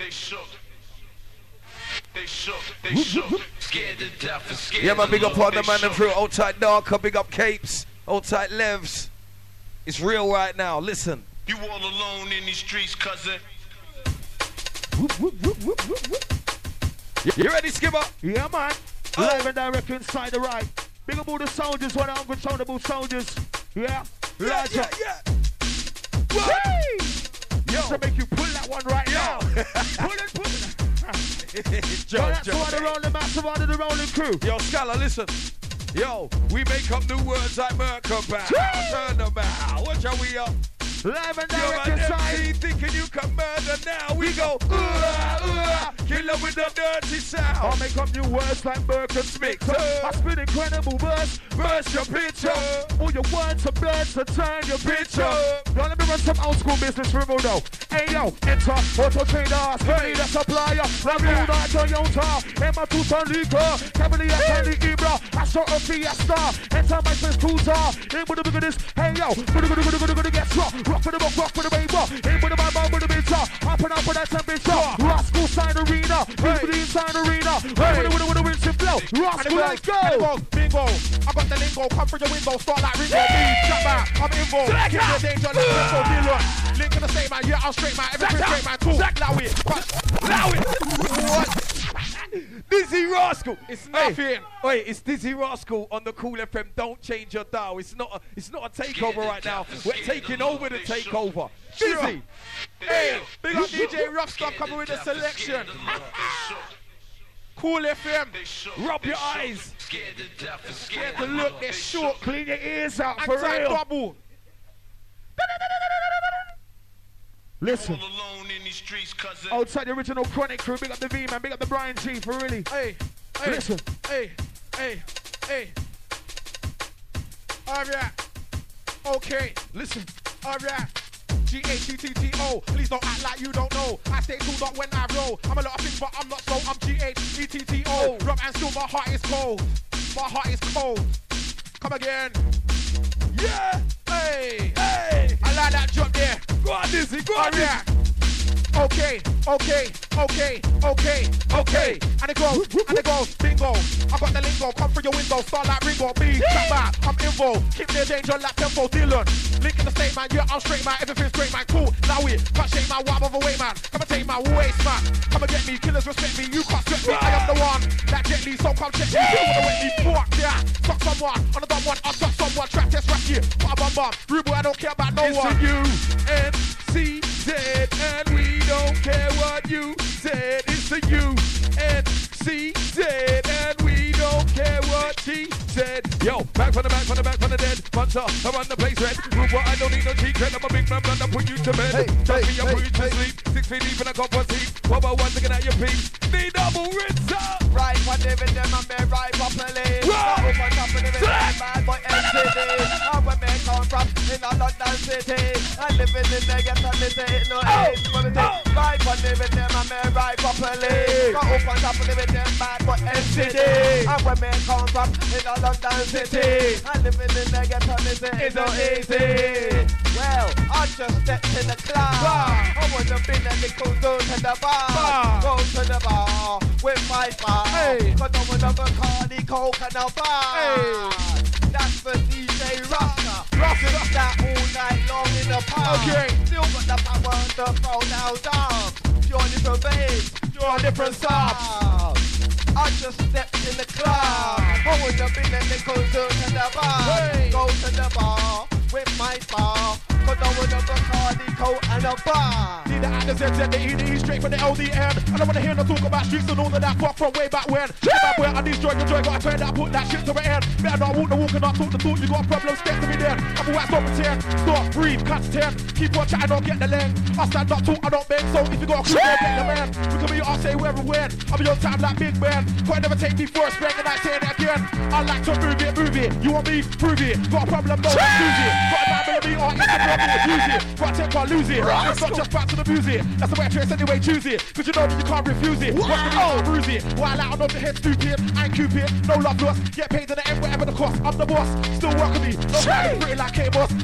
They shook. They shook. They shook. Scared to death and scared. Yeah, man, big up on the man shook. through Old Tight Darker, big up Capes, Old Tight Levs. It's real right now. Listen. You all alone in these streets, cousin. You ready, Skipper? Yeah, man. Live and direct inside the right. Big up all the soldiers, one of the uncontrollable soldiers. Yeah. Yeah. Yo, to make you pull that one right now. Pull it. Joe, that's why the rolling massive under the rolling crew. Yo, Scala, listen. Yo, we make up new words like Merkabah. Turn them out. Watch how we up. Live and Yo, direct man, inside. MC thinking you can murder now. We go, kill 'em with the dirty sound. I'll make up new words like Burke and Smith. I spit incredible verse. Burst your picture. All your words are blurs to turn your picture. Now let me run some old school business for real though. Hey yo, enter auto traders. Hey, the supplier. Let me ride Toyota. Emma Tucson Liga. Cavalier Candy Ibra. Astro a Fiesta. Enter my first cruiser. Hey, with the big of this. Hey yo, gonna get struck. Rock for the book, rock for the baby. Hey, with the man, with the bitch. Hopping up for that temperature. Rascal sign arena. Hey, with the inside arena. Hey, with the wind shift flow. Rascal, let's go. Bingo. I got the lingo. Come through your window. Start like Ringo. Jump back. I'm involved. Keep the danger. Let's go. Dylan. Link in the same man. Yeah, I'm straight man. Everything straight man. Cool. Allow it. Allow it. What? Dizzy Rascal. It's nothing. Wait, it's Dizzy Rascal on the Cool FM. Don't change your dial. It's not a takeover right now. We're taking over the takeover. Dizzy. Hey, big up DJ Rough Stuff coming with the selection. Cool FM. Rub your eyes. Scared to death and Scared scared to look. They're short. Clean your ears out for Anti real. double. Listen. all alone in these streets, cousin. Outside the original Chronic crew, big up the V man, big up the Brian G for really. Hey. Listen. Hey. Alright. Okay. Listen. Alright. G-H-E-T-T-O. Please don't act like you don't know. I stay cooled up when I roll. I'm a lot of things, but I'm not so. I'm G-H-E-T-T-O. Rough and still, my heart is cold. My heart is cold. Come again. Yeah. Hey. Hey. I like that drop there. Go on, Dizzy. Go on, Dizzy. Okay. And it goes, bingo. I got the lingo, come through your window, start like Ringo, me, come back, I'm involved, keep the danger like tempo, Dylan. Link in the state man, yeah, I'm straight man, everything's great man, cool. Now it, can't shake my wild other way man, come and take my waist man. Come and get me, killers respect me, you can't sweat me, I am the one. That Jet Li, so come check me, you wanna wet me, fuck yeah. Fuck someone, on the dumb one, I'll touch someone, trap test right here. Bum, rude boy, I don't care about no one. It's the U-N-C-Z, and we don't care what you said. It's the U-N-C-Z, and we don't care what she said. Yo, back from the dead. Monster, I run the place red. Rude boy, I don't need no cheat cred. I'm a big man, blood, I put you to bed. Trust me, I put you to sleep. 6 feet deep in a cup of tea. 1 by 1 looking at your peeps. The double rinser. Right for David, them and me right properly. Right on top of the bad boy NCD. And where me come from, in a London city. And living in the ghetto, me say it no age. Right for David, them and me right properly. Got up on top of the bad boy NCD. And where me come from, in a London city. And living in the ghetto, me say it no easy. Well, I just stepped in the club. I wanna be a little go to the bar. Go to the bar with my bar. Hey. Cause I wanna Bacardi, Coke and a bar. Hey. That's for DJ Rasta. Just that all night long in the park. Okay. Still got the power to throw down down. Pure different bass, pure different sound. I just stepped in the club. I wanna be a little go to the bar. Hey. Go to the bar with my bar. Cause I wanna Bacardi, Coke and a bar. See the actors and the ED straight from the LDN. I don't wanna hear no talk about streets and all of that fuck from way back when. Back when I destroy the joy, gotta turn that, put that shit to the end. Better not walk the walk and not talk the talk. You got a problem, step to me then. I'm always stop pretend, stop, breathe, catch 10. Keep on chatting, don't get the length. I stand up, talk, I don't bend. So if you got a crew, don't get the man. You can be I'll say where and when. I'll be on time like Big Ben. Can't never take me first, bang and I say it again. I like to move it. You want me? Prove it. Got a problem, don't lose it. Got a 9mm or Instagram, use it. Got a tech, can't lose it. It's not just back to the music. That's the way I trace anyway, choose it. Cause you know that you can't refuse it. Watch the music, bruise it. While out on the head, stupid. I ain't Cupid, no love lost. Get paid in the end, whatever the cost. I'm the boss, still working me. Nobody pretty like K-Boss.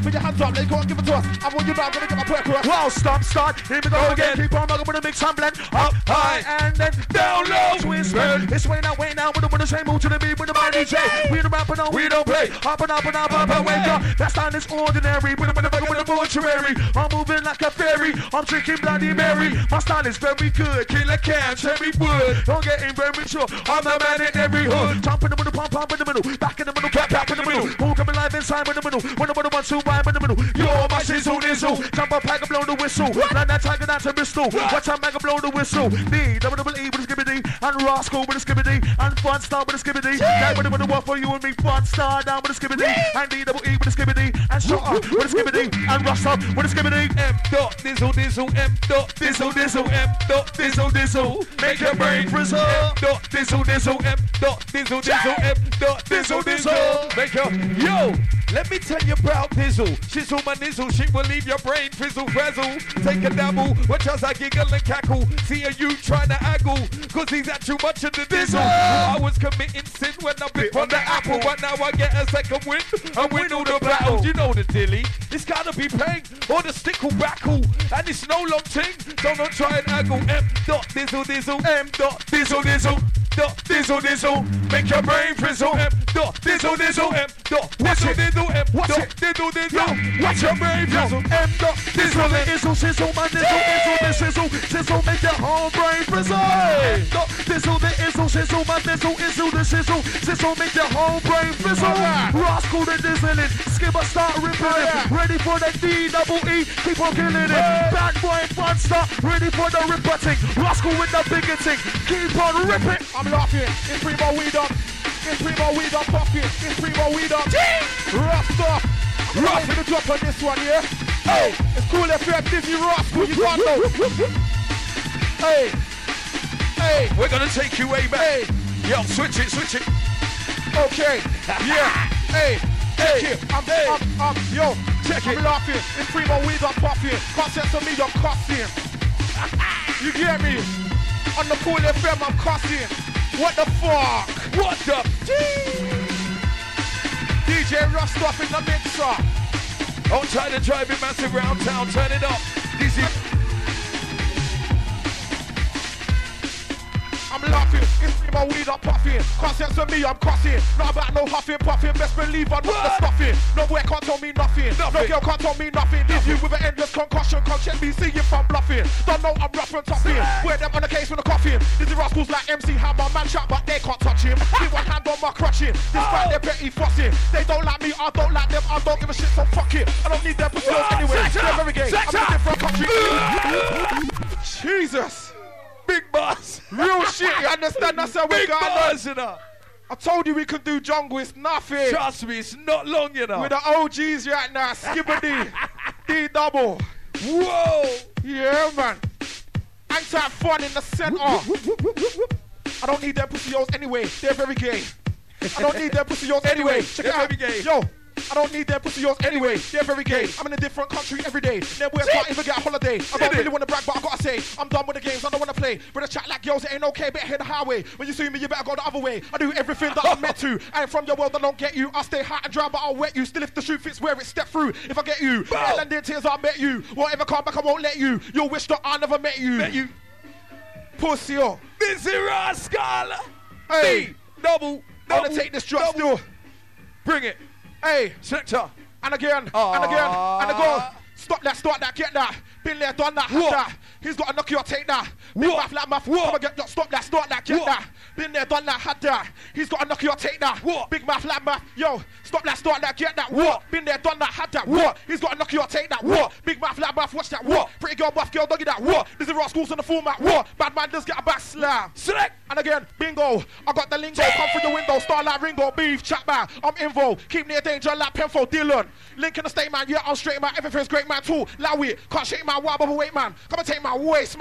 Put your hands up, let go and give it to us. I want you now, I'm gonna get my point across. Wow, stop, start, here we go again. Keep on rocking with the mix and blend. Up high and then down low. Twist, it's way now, with the same move to the beat with the mighty J. We the rapper, no, we don't play. Up and up and up, wake up. That's not this ordinary. With the mortuary. I'm moving like a fairy. I'm drinking Bloody Mary. My style is very good. Killer can, cherry wood. Don't get in very sure. I'm the man in every hood. Jump in the middle, pump in the middle. Back in the middle, clap in the middle. Who coming live inside in the middle? One of the ones who rhyme in the middle. Yo, my shizzle, nizzle. Jump up, pack and blow the whistle. Now that tiger down to Bristol. Watch out, mag and blow the whistle. D, double E with a skibbity. And Roscoe with a skibbity. And Fun Star with a skibbity. That with the one for you and me. Fun Star down with a skibbity. And D double E with a skibbity. And Shut Up with a skibbity. And Ross Up with a skibbity. M dot dizzle dizzle. M dot dizzle dizzle. M dot dizzle dizzle. Make your brain frizzle. M dot dizzle dizzle. M dot dizzle dizzle. M dot dizzle dizzle. Make your yo. Let me tell you about Dizzle. Shizzle my nizzle, she will leave your brain fizzle frazzle. Take a dabble, watch as I giggle and cackle. See you trying to aggle, cause he's had too much of the dizzle. I was committing sin when I bit on the apple, but now I get a second win and win all the battles. You know the dilly, it's gotta be pain or the stick will backle. And it's no long thing, so don't try and aggle. M dot dizzle dizzle, M dot dizzle dizzle. Dot dizzle dizzle, make your brain frizzle. M dot dizzle dizzle, M dot dizzle dizzle, M dot dizzle dizzle. Watch your brain frizzle. M dot dizzle dizzle, sizzle my dizzle, dizzle sizzle, make your whole brain frizzle. M dot dizzle dizzle, sizzle my dizzle, the sizzle, make your whole brain frizzle. Roscoe the dizzling, skipper start ripping it. Ready for the D double E, keep on killing it. Bad boy Fun Star, ready for the ripperting. Roscoe with the bigoting, keep on ripping. I'm laughing, it's primo weed up. It's primo weed up, popping. It's primo weed up. Rough stuff. Rough in the drop on this one, yeah? Hey, it's cool if you're Dizzy Roscoe, you can't know. Hey, hey, we're gonna take you way back. Hey, yo, switch it. Okay, yeah, hey, check it. Yo, check it. I'm laughing, it's primo weed up, popping. Concepts on me, I'm cussing. You get me? On the Cool FM, I'm cussing. What the fuck? What the? DJ Rust in the mixer. Don't try to drive it massive round town. Turn it up. This is. I'm laughing, it's me, my weed, I'm puffing. Concepts on me, I'm crossing. Not about no huffing, puffing. Best believe I'm not the stuffing. No boy can't tell me nothing. No girl can't tell me nothing. Leave you with an endless concussion. Can't check me, see if I'm bluffing. Don't know I'm rough and toughin'. Wear them on the case with a coffin. Dizzy Rascals like MC Hammer, man chat, but they can't touch him. Keep one hand on my crutching. Despite their petty fussing. They don't like me, I don't like them. I don't give a shit, so fuck it. I don't need their pussy anyway. They're very gay. I'm in a different country. Jesus. Big boss. Real shit, you understand? That's how we're going on. I told you we could do jungle, it's nothing. Trust me, it's not long, you know. With the OGs right now, Skibbity, D double. Whoa. Yeah, man. Anti-fun in the center. I don't need their pussy yours anyway, they're very gay. I don't need their pussy yours anyway. Check it out. Very gay. Yo. I don't need their pussy yours anyway. They're very gay. I'm in a different country every day. Their boys can't even get a holiday. I don't really want to brag, but I gotta say, I'm done with the games. I don't want to play. With a chat like girls, it ain't okay. Better hit the highway. When you see me, you better go the other way. I do everything that I'm meant to. I ain't from your world, I don't get you. I stay hot and dry, but I'll wet you. Still, if the shoe fits where it step through. If I get you, and then tears, I met you. Whatever come back, I won't let you. You'll wish that I never met you. Met you. Pussy, yo. Dizzy Rascal. Hey, double. I wanna take this drop still. Bring it. Hey, sector. And again, and again, and again. Stop that, get that. Been there, done that, had that. He's got to knock you or take that. Big math, like math. Come and get, stop that, get that. Been there, done that, had that. He's got to knock you or take that. Big math, like math. Yo, stop that, get that. Been there, done that, had that. He's got to knock you or take that. Big math, like math, watch that. Pretty girl, buff girl, doggy that. This is Roscals on the format. Bad man does get a back slam. Select. And again, bingo. I got the lingo. Come through the window. Start like Ringo. Beef, chat man. I'm involved. Keep near danger like Penfold. Dylan. Link in the state, man. Yeah, I'm straight, man. Everything's great, man. Too. Low it. Can't shake my wild bubble weight, man. Come and take my waist, man.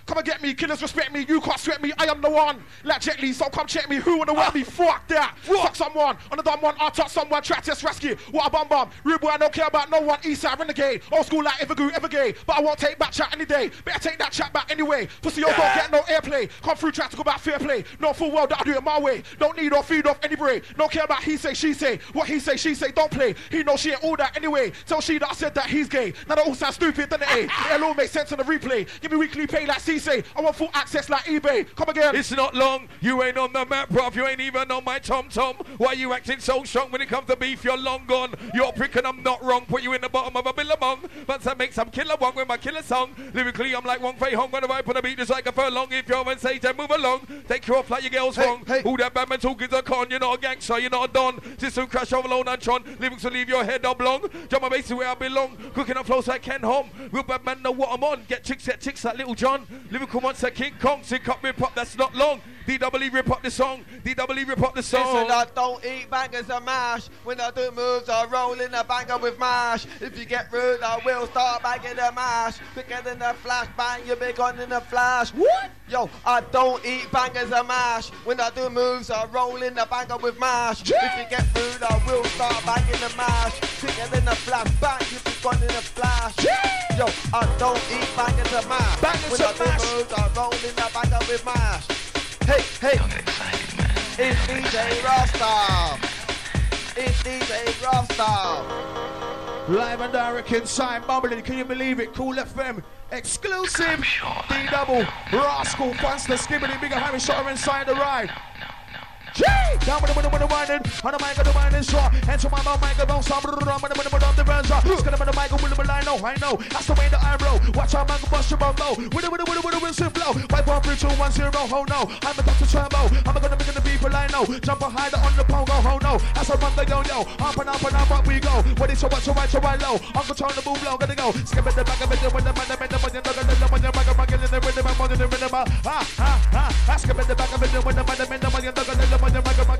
Come and get me, killers respect me, you can't sweat me, I am the one. Like Jet Li, so come check me, who wanna wet me? Fuck that. Fuck someone, on the dumb one, I'll touch someone, try to test rescue. What a bum bum, rude boy, I don't care about no one, Eastside renegade. Old school like Evergoo, Evergay, but I won't take back chat any day. Better take that chat back anyway. Pussy, you don't get no airplay. Come through, try to go about fair play. No full well that I do it my way. Don't need or feed off any brain. Don't care about he say, she say. What he say, she say, don't play. He knows she ain't all that anyway. Tell she that I said that he's gay. Now that all sounds stupid, doesn't it? It'll all make sense on the replay. Give me weekly pay like C say. I want full access like eBay. Come again. It's not long. You ain't on the map, bruv. You ain't even on my tom-tom. Why you acting so strong when it comes to beef? You're long gone. You're prick and I'm not wrong. Put you in the bottom of a billabong. But I make some killer one with my killer song. Lyrically, I'm like Wong Fei Hong. When I vibe on the beat, just like a furlong. If you're on stage, then move along. Take you off like your girl's wrong. Who that bad man talking's a con? You're not a gangster, you're not a don. System crash overload and Tron. Lyrics will leave your head oblong. Jump my bass to where I belong. Cooking up flows like Ken Hom. Real bad man know what I'm on. Get chicks like Little John. Lyrical monster King Kong. Sick up, rip up, that's not long. DWE rip up the song. DWE rip up the song. Listen, I don't eat bangers and mash. When I do moves, I roll in a banger with mash. If you get rude, I will start banging the mash. Quicker than a flash, bang, you'll be gone in a flash. What? Yo, I don't eat bangers and mash. When I do moves, I roll in a banger with mash. If you get rude, I will start banging the mash. Quicker than a flash, bang, you'll be gone in a flash. Yo, I don't eat bangers and mash. When I do moves, I roll in a banger with mash. Hey, hey, it's DJ Rasta. It's DJ Rasta. Live and direct inside Bubbling, can you believe it? Cool FM, exclusive. D-double, Rascal, Funster, Skibbity, Bigger Harry Shutter inside the ride. Down with the winding, on the mic of the winding straw. Enter my mouth, mic of the song, on the Benza. Skin of the mic with the I know. That's the way that I roll. Watch out, man, bust your bum low. With a whistle blow. 5, 4, 3, 2, 1, 0, oh no. I'm a Dr. Turbo. I'm gonna be the people I know. Jump and hide on the pongo, oh no. As I run the yo-yo. Up and up we go. What is so much, so right low. Uncle Tony, the boom blow, gonna go. Skip it the back of it, with the man, the skip it the back of it, with the man,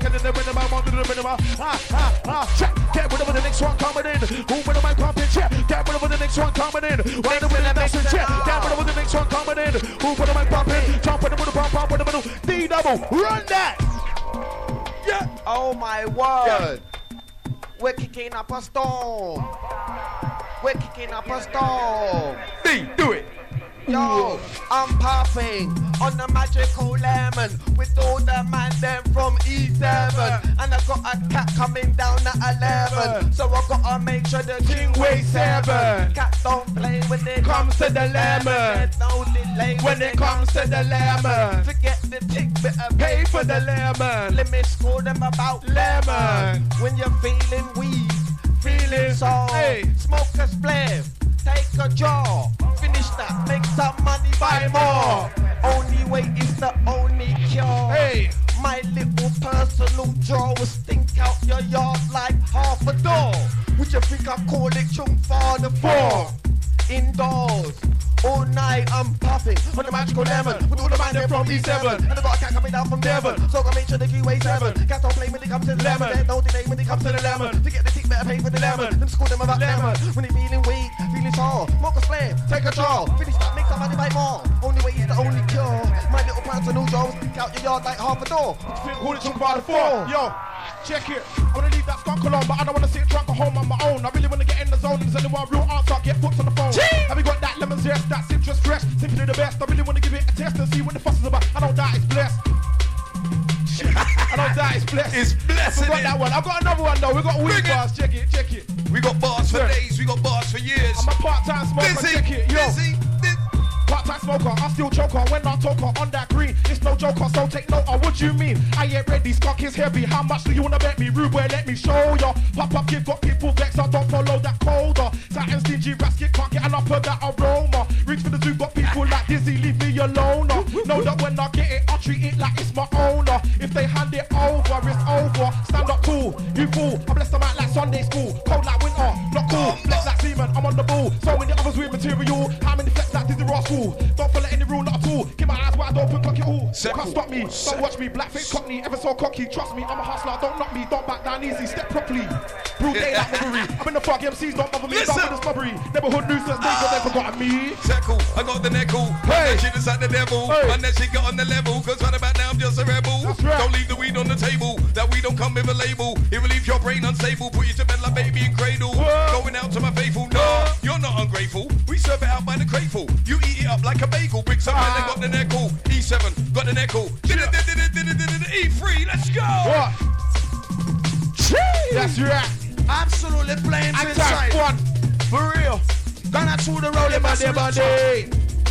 get rid of the next one coming in. Who with the mic pumping? Get rid of the next one coming in. Why the winner that's in check? Get rid of the next one coming in. Who with the mic pumping? Jump with the pump with the middle. D-double, run that. Yeah. Oh my word. We're kicking up a storm. We're kicking up a storm. D, do it. Yo, I'm puffing on the magical lemon with all the man them from E7. And I got a cat coming down at 11. So I gotta make sure the king weighs 7. Cat don't play when it comes to the lemon. No delay when it comes to the lemon. Forget the tick, better pay for the lemon. Let me score them about lemon. When you're feeling weed, feeling so, smoke a spliff. Take a jaw, finish that, make some money, buy more. Only way is the only cure. Hey, my little personal jaw will stink out your yard like half a door. Would you think I call it chung for the 4? Indoors, all night I'm puffing on the magical lemon with all the man there from E7. And I got a cat coming down from Devon, so I make sure the key weighs 7. Cats don't play when it comes to the lemon. There's no delay when it comes to the lemon. To get the tick, better pay for the lemon. Then school them about lemon. When they feeling weak, feeling sore, smoke a slam, take a draw, finish that, make some money, buy more. Only way is the only cure. My little personal jaw will stick out your yard like half a door. Call it chung for the 4. Yo, check it. I wanna leave that skunk alone, but I don't wanna sit drunk at home on my own. I really wanna get in the zone. There's only one real answer. Get books on the phone. Have you got that lemon zest? That citrus fresh. Simply the best. I really wanna give it a test and see what the fuss is about. I don't doubt it's blessed. I don't doubt it's blessed. It's blessed. I got that one. I've got another one though. We got weed bars. Check it. We got bars for days. We got bars for years. I'm a part-time smoker. Busy. Check it. Yo. Busy. Part-time smoker, I still choker when I talk on that green. It's no joker, so take note of what you mean. I ain't ready, skunk is heavy. How much do you wanna bet me? Rude boy, let me show ya. Pop kid got people vexed, I don't follow that colder. Titan stingy rascal can't get enough of that aroma. Reach for the zoo, got people like Dizzy, leave me alone. Know that when I get it, I treat it like it's my owner. If they hand it over, it's over. Stand up tall, you fool. I bless them out like Sunday school. Cold like winter, not cool. Flex like semen, I'm on the ball. So many others with material. How many flex like Dizzy Rascal? Don't follow any rule, not at all. Keep my eyes wide wide open, clock it all. Settle. Can't stop me, don't watch me. Blackface cockney, ever so cocky. Trust me, I'm a hustler, don't knock me, don't back down easy. Step properly. Broad daylight robbery. I'm in the fog, MCs don't bother me. Listen. Don't with the snobbery. Neighborhood nuisance, they forgotten me. Settle, I got the neckle. Hey. That shit is like the devil. Hey. And that shit got on the level. Cause right about now I'm just a rebel. That's right. Don't leave the weed on the table. That weed don't come with a label. It will leave your brain unstable. Put you to bed like baby in cradle. Whoa. Going out to my faithful. No, you're not ungrateful. We serve it out by the cradeful. You eat it up like a bagel. Bricks up and they got the neckle. E7, got the neckle. E3, let's go. What? That's right. Absolutely flames Attack inside. one. For real. Gonna through the rolling massive Body.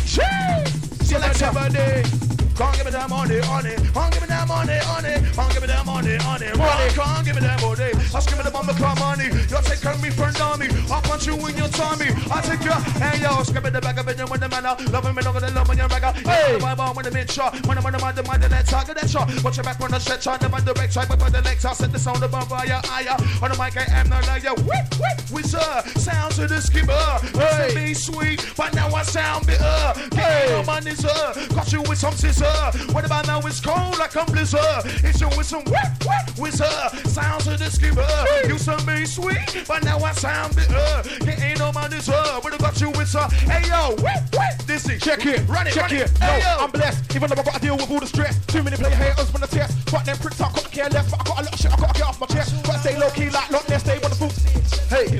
selection. Can't give me that money on it. Can't give me that money on it. Can't give me that money on it. Can't give me that money. Ask me the bomb car money. You're taking me for an army. I'll punch you in your tummy. I'll take you. Hey yo, skip it the back of it with the manner. Loving me, look at the love on your ragga. Hey, my bomb with the mid shot. When I'm on the mind, let's target that shot. Watch your back on the set shot. The mind direct side, but the legs. I'll set the sound above fire. On the mic, I am no liar. With sounds of the skipper. Hey, me sweet, but now I sound bitter. Hey, no money, sir. Got you with some scissor. What about now? It's cold like a blizzard. It's you with some whizzer. Sounds of the skipper. You some me sweet, but now I sound bitter. It ain't no money, sir. But I got you with some. Hey yo, this is Check it, run it, check run it. Hey, Yo, yo. I'm blessed, even though I gotta deal with all the stress. Too many play haters when I test. Fuck them pricks, I couldn't care less. But I got a lot of shit I gotta get off my chest. Gotta stay low key like Loch Ness, stay on the foot. Hey,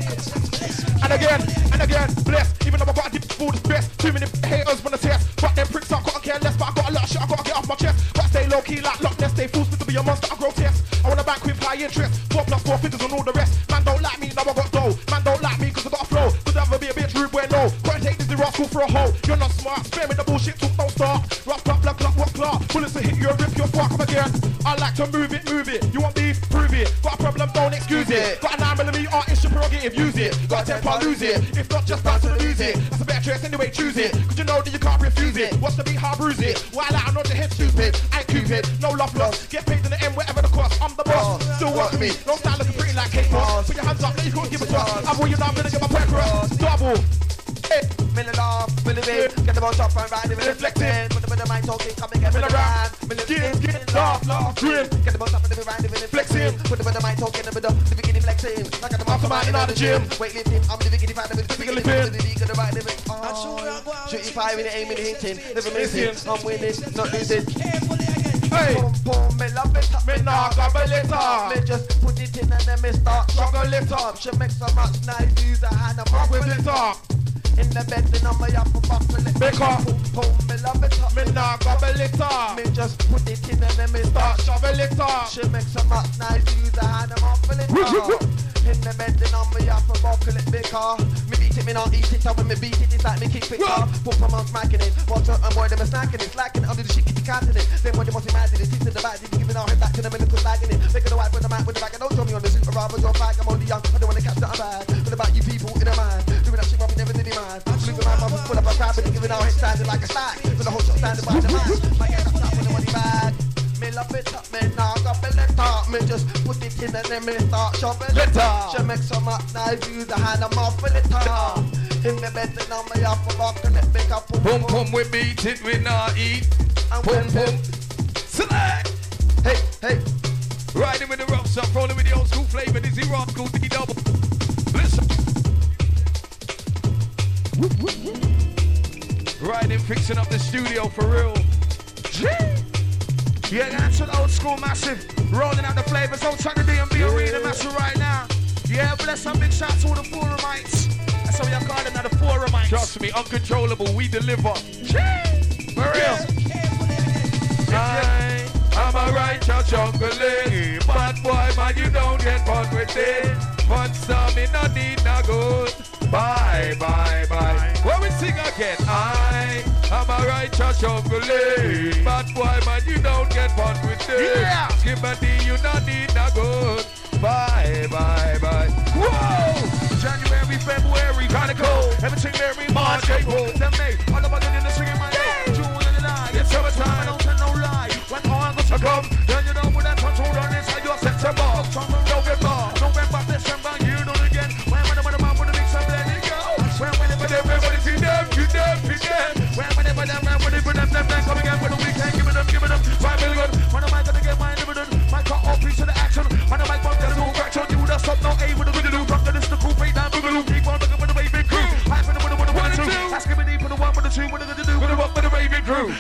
and again, blessed, even though I gotta deal with all the stress. Too many haters when I test. Fuck them pricks, I couldn't care less. But I got a lot of shit I gotta get off my chest. Gotta stay low key like Loch Ness, stay fools to be a monster, I grotesque. I wanna bank with high interest. 4 + 4 figures and all the rest. Man don't like me, now I got dough. Man don't like me cause I got a flow. Could never be a bitch rude when no. Couldn't take this rock school for a hoe. You're not smart, spare me the bullshit, talk don't start. Rough, clap, black, clap, what clap. Bullets to hit you, rip your fuck up again. I like to move it. You want beef, prove it. Got a problem, don't excuse it. Got a 9mm art, it's your prerogative, use it. Got a temper, lose it. If not, just bounce to the music. That's a better choice anyway, choose it. Cause you know that you can't refuse it. Watch the beat, how bruise it. While I know the head stupid, I ain't Cupid. No love lost, get paid in the end, whatever the cost. I'm the boss, still work with me. Don't start looking pretty like Kate Moss. Put your hands up, let you couldn't give a fuck. I'm you know I'm gonna get my point across. Double. Million off, million big, get the boat up and ride it, reflecting. Put them in the mind talking, come and get me around. Million get laugh, grin. Get the boat up and ride it, flexing. Put them in the mind talking, the beginning flexing. Like at the mastermind in the gym. Weightlifting, I'm the beginning fan of it, physically fit. The league of the right living. Shooting fire with it, aiming, hitting. Never missing, I'm winning, not losing. Hey, Boom, me love it up, me nah gobble it up. me just put it in and then me start Gobble it up. She makes so much nice, use a hand and Rock rock with it up. in the bed, then I'm a for buckle it. Because Boom, me love it up, me nah gobble it up. me just put it in and then me start Shovel it up. She makes so much nice, use a hand and muffle it up. In the bed, then I'm a for buckle it. Because me beat it, me not eat it. So when me beat it, it's like me kick it up. Put some on smacking it. Watch out and boy, them a snacking it. Slacking it, under the shit, get the cat in it. Then when they must imagine it, it's in the back, they giving our head back to them and look lagging it. Making the white with the mat with the back, and don't show me on the super rather your flag. I'm only young, I don't wanna catch that bad. What about you people in a man? Doing that shit up, never did it, man. Look at my mouth, full up a crab, and giving our head standing like a stack. With the whole shot standing by the man. Might get up with the money bag. Me love it up, me now got it up. Me just put it in and then me start shoveling it up. She makes so much nice, use the hand, I'm off with it up. In the bed, then I'm a for rockin' it, make up. Boom, boom, we beat it, we not eat. Boom, boom. Select. Hey, hey. Riding with the rough stuff, rolling with the old school flavor. This is rock school, D double. Listen. Riding, fixing up the studio for real. Yeah, that's an old school massive. Rolling out the flavors. Don't try to D&B Arena massive right now. Yeah, bless up, big shout to all the forumites. That's how we are calling now, the forumites. Trust me, uncontrollable, we deliver. For real. I'm a righteous juggling. Bad boy, man, you don't get fun with it. Fun stuff, me no need no good. Bye, bye, bye. When we sing again, I'm a righteous juggling. Bad boy, man, you don't get fun with it. Yeah. Skip a D, you no need no good. Bye, bye, bye. Whoa! January, February, kinda cold. Everything very March, April, then May. All of us in the swing in my day. June and July, it's summertime. I don't tell no lie. When August will come, then you know when that control on inside your September, October, November, December, you know it again. When the man with the mix up, let it go. When everybody see them, you them, see them. When them, come again.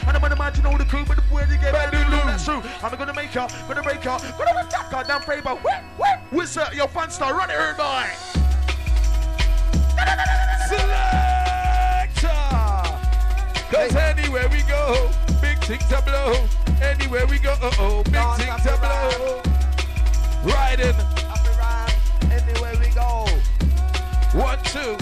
And I'm gonna imagine all the crew, but the boy they get back to lose. That's true. I'm gonna make her, gonna break her, gonna attack her, down favor. Whistle, your fan star, run it, herd boy. Selector. Cause anywhere we go, big things to blow. Anywhere we go, big things to blow. Riding. Happy rhyme. Anywhere we go. 1, 2.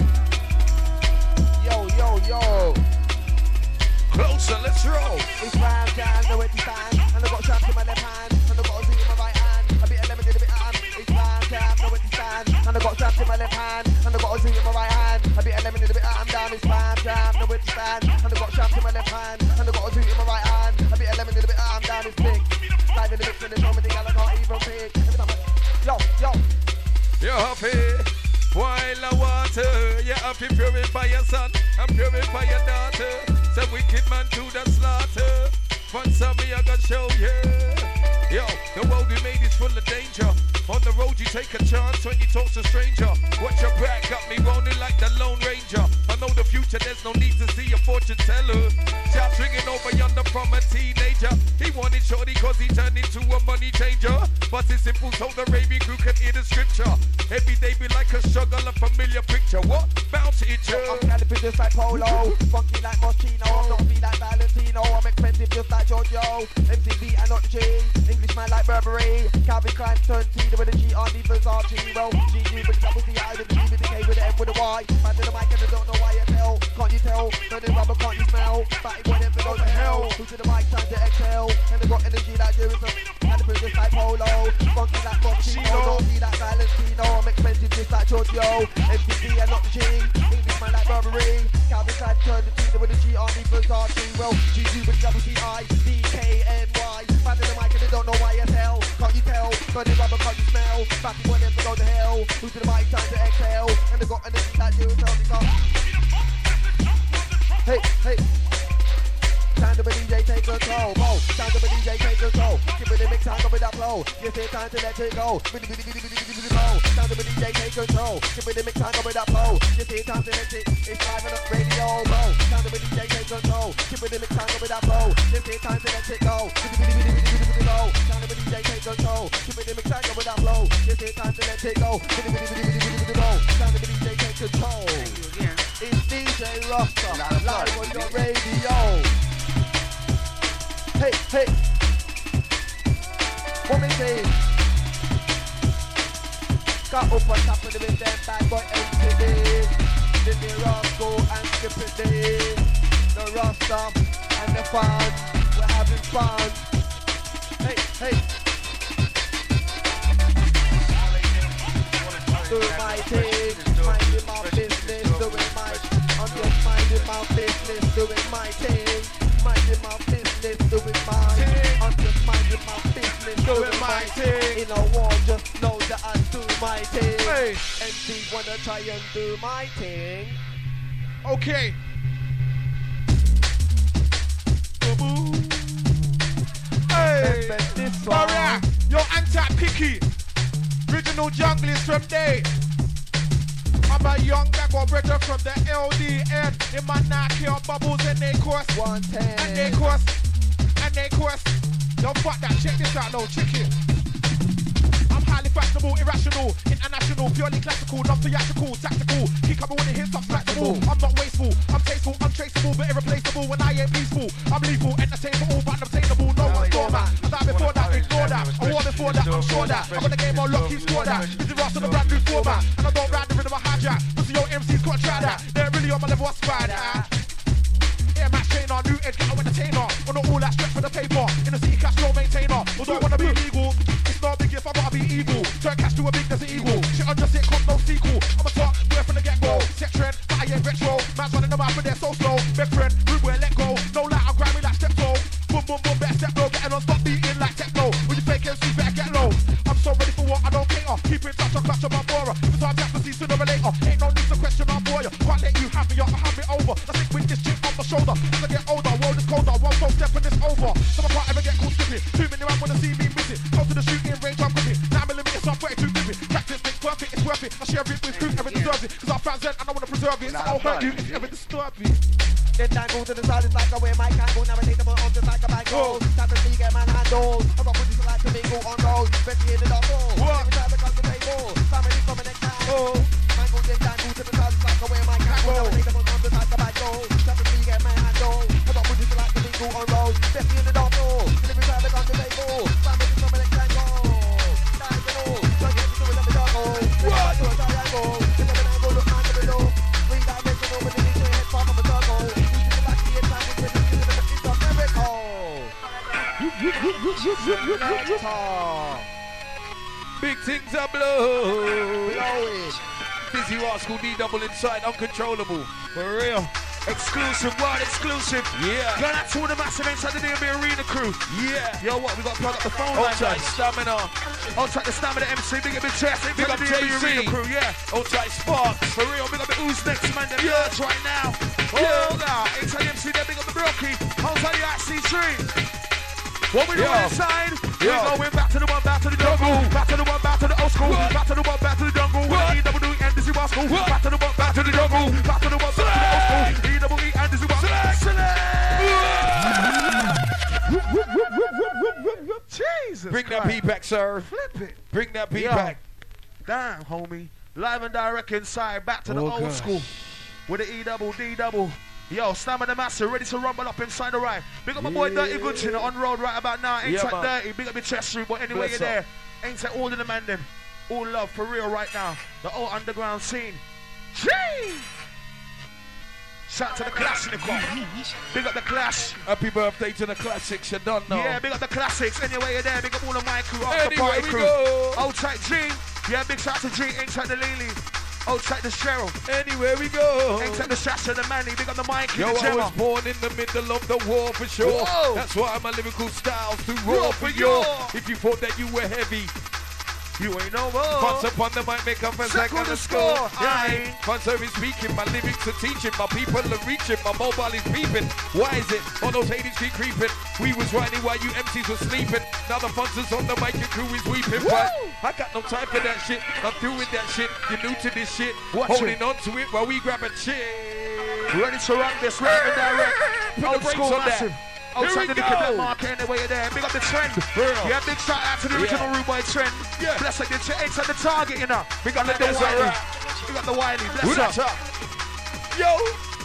Yo. Closer, let's roll. It's round down, know where to stand. And I got shots in my left hand, and I got a Z in my right hand. A bit of lemon, a bit of It's round down, know where to stand. And I got shots in my left hand, and I got a Z in my right hand. A bit of lemon, a bit down. It's round down, know where to stand. And I got shots in my left hand, and I got a Z in my right hand. A bit of lemon, a bit down. It's big. Live in the mix, and the show me the gal I can't even pick. Every time yo. You're happy. While the water, you have to purify your son and purify your daughter. Some wicked man to the slaughter. Fun some me I gonna show you. Yo, the world we made is full of danger. On the road you take a chance when you talk to a stranger. Watch your back, got me rolling like the Lone Ranger. I know the future, there's no need to see a fortune teller. Shots ringing over yonder from a teenager. He wanted shorty cause he turned into a money changer. But it's simple so the raving crew can hear the scripture. Every day be like a struggle, a familiar picture. What? Bounce it, I'm galloping just like Polo, funky like Moschino. I'm not be like Valentino, I'm expensive just like Giorgio. MTV and not the G, Englishman like Burberry. Calvin Klein turned T with a G on the Versace. Well, GG with the double C, I with the G with the K with the M with the Y. Man to the mic and I don't know why you tell. Can't you tell? No, the rubber can't you smell? Fatty boy them to go to hell. Who to the mic, time to exhale. And they got energy like Jerusalem. Galloping just like Polo, funky like Moschino. Don't be like Valentino, I'm expensive just like Giorgio. MTV and not the G, Englishman like Burberry. Calvin Klein turned the T with a G on the Versace. Well, GG with the double C, I, D, K, N, Y. Man to the mic and they don't know why you tell. Can't you tell? No, the rubber can't you smell? Fatty boy them to go to hell. Who to the mic, time to exhale. And they got energy like Jerusalem. Hey. Time to be DJ, take control. Time to be DJ, take control. Give me the mix, time to be that flow. Yes, it's time to let it go. Time to be DJ, take control. Give me the mix, time to be that flow. Yes, it's time to let it. It's live on the radio, bro. Time to be DJ, take control. Give me the mix, time to be that flow. Yes, it's time to let it go. Time to be DJ, take control. Give me the mix, time to be that flow. Yes, it's time to let it go. Time to be DJ, take control. It's DJ Rasta, live on your radio. Hey, what me say? Got up on top of the with them bad boy MTV. Then the Roscoe and Skip it day. The Rasta and the fans, we're having fun. Hey. Doing my thing, minding my business, doing my. I'm just minding my business, doing my thing. Minding my business, doing mine. I'm just minding my business, doing my thing. In a war, just know that I do my thing. Hey. MC wanna try and do my thing. Okay. Hey. This Alright, yo, anti-picky. Original junglist from day. I'm a young guy got brother from the LDN. They man not care bubbles and they course. 110. And they course. Don't fuck that, check this out now, check it. I'm highly fashionable, irrational, international, purely classical, not theatrical, tactical. Kick up with the hits, I'm flexible. I'm not wasteful, I'm tasteful, untraceable, but irreplaceable when I ain't peaceful. I'm lethal, entertainable, but unobtainable. No one's doormat. I died before that, ignore that. I war before that, I'm sure that. I got the game on lock, keep score that. Busy Ross on the brand new format. And I don't ride the rhythm of hijack. Pussy yo MC's gotta try that. They're really on my level, I spy that. Yeah, match trainer, new edge, get entertainer. On the all that stretch for the paper. In the city, cash flow maintainer. Although I wanna be legal, it's not big if I gotta be evil. Turn cash to a big, there's an eagle. Shit on just it, come no sequel. I'm a top, do it from the get-go. Set trend, but I ain't retro. Man's running the mouth, but they're so slow. Big friend, rude boy, let go. No light, I'm grimy like step toe. Boom, boom, boom, better step low. Getting on, stop beating like techno. When you fake MC, better get low. I'm so ready for what I don't cater. Keep in touch, I'll clutch on my bora. It's hard to see sooner or later. Ain't no need to question my boy. Can't let you have me up, I have it over. I stick with this chick on my shoulder. As I get older, world is colder. One phone step and it's over. So I can't ever get caught skipping. Too many man wanna see me miss it. Go to the shooting range, I'm gripping. 9mm, I'm 42 gripping. Practice makes perfect, it's worth it. I share it with crew, ever deserves it. Cause our fans then, and I wanna preserve it. So I'll hurt you if you ever disturb me. Then dangle to the side, it's like I wear my kangle. Now I take them on like a mango. Time to see get man handle. I got bodies that like to mingle on road. Betty in the dog. Every time they come to table. Family from the next time. Mango ding dangle to the sun like a way my cat go. Take them on the type of mango. Time to see get man handle. I got bodies that like to mingle on road. Betty in the dog. Every time they come to table. Family from the next time go. Diagonal. So get to the dog. What? To a triangle. In the angle look man to the door. Three-dimensional with the DJ head part of a circle. Big things are blowing. Dizzy Rascal D double inside, uncontrollable. For real. Exclusive, world exclusive. Yeah. Go out to all the massive inside the DMB Arena crew. Yeah. Yo, what? We got to plug up the phone Hold line. tight, Stamina. Hold tight, the Stamina MC. Big up the chest. Big up the DMB JC. Arena crew. Yeah. Hold tight, Sparks. For real. Big up the Who's Next man. Them Yeah. nerds right now. Yeah. Hold out. Inside the MC. There. Big up the Brookie. Hold tight, the IC3. What we doing Yo. inside? Yo. We're going back to the one, back to the jungle. Back to the one, back to the old school. What? Back to the one, back to the jungle. What? E-double-E and Dizzy Rascal. What? Back to the one, back to the jungle. Back to the one, back to the old school. E-double-E and Dizzy Rascal. Jesus Bring that Christ. beat back, sir. Flip it. Bring that beat Yo. back. Damn, homie. Live and direct inside. Back to the Oh, old gosh. school. With the E-double-D-double. Yo, Stamina Master, ready to rumble up inside the ride. Big up my boy Dirty Goodchin on road right about now. Ain't Yeah, that man. dirty? Big up your chest room, but anyway Bless you're up. there. Ain't that all in the man them. All love for real right now. The old underground scene. Gee! Shout to the Clash in the club. Big up the Clash. Happy birthday to the classics, you don't know. Yeah, big up the classics. Anyway you're there. Big up all of my crew. Off the Anyway, party we crew. go. Old tight G. Yeah, big shout to G. Ain't that the Lily. Old tight the Cheryl. Anywhere we go. Ain't that the Sasha, the Manny. Big up the Mikey, Yo, the I Gemma. was born in the middle of the war for sure. Whoa. That's why my lyrical style's too Raw raw for for you. you. If you thought that you were heavy, You ain't no more. once upon the mic, make up and Check second on the the score. score. Aye. Fun service speaking, my lyrics are teaching, my people are reaching, my mobile is beeping. Why is it all those haters keep creeping? We was riding while you MCs were sleeping. Now the funds is on the mic, your crew is weeping. But I got no time for that shit. I'm through with that shit. You're new to this shit. Watch Holding it. on to it while we grab a chick. Ready to run this, ready to direct. Put the Old brakes school on that. massive. Outside we the go. Nickelback market anyway you're there. Big up the trend. Real. Yeah, big shout out to the original Rude Boy trend. Yeah. Bless up the inside the target, you know. Big up the That's Wiley. alright. Big up the Wiley. Who Bless that's up. up? Yo.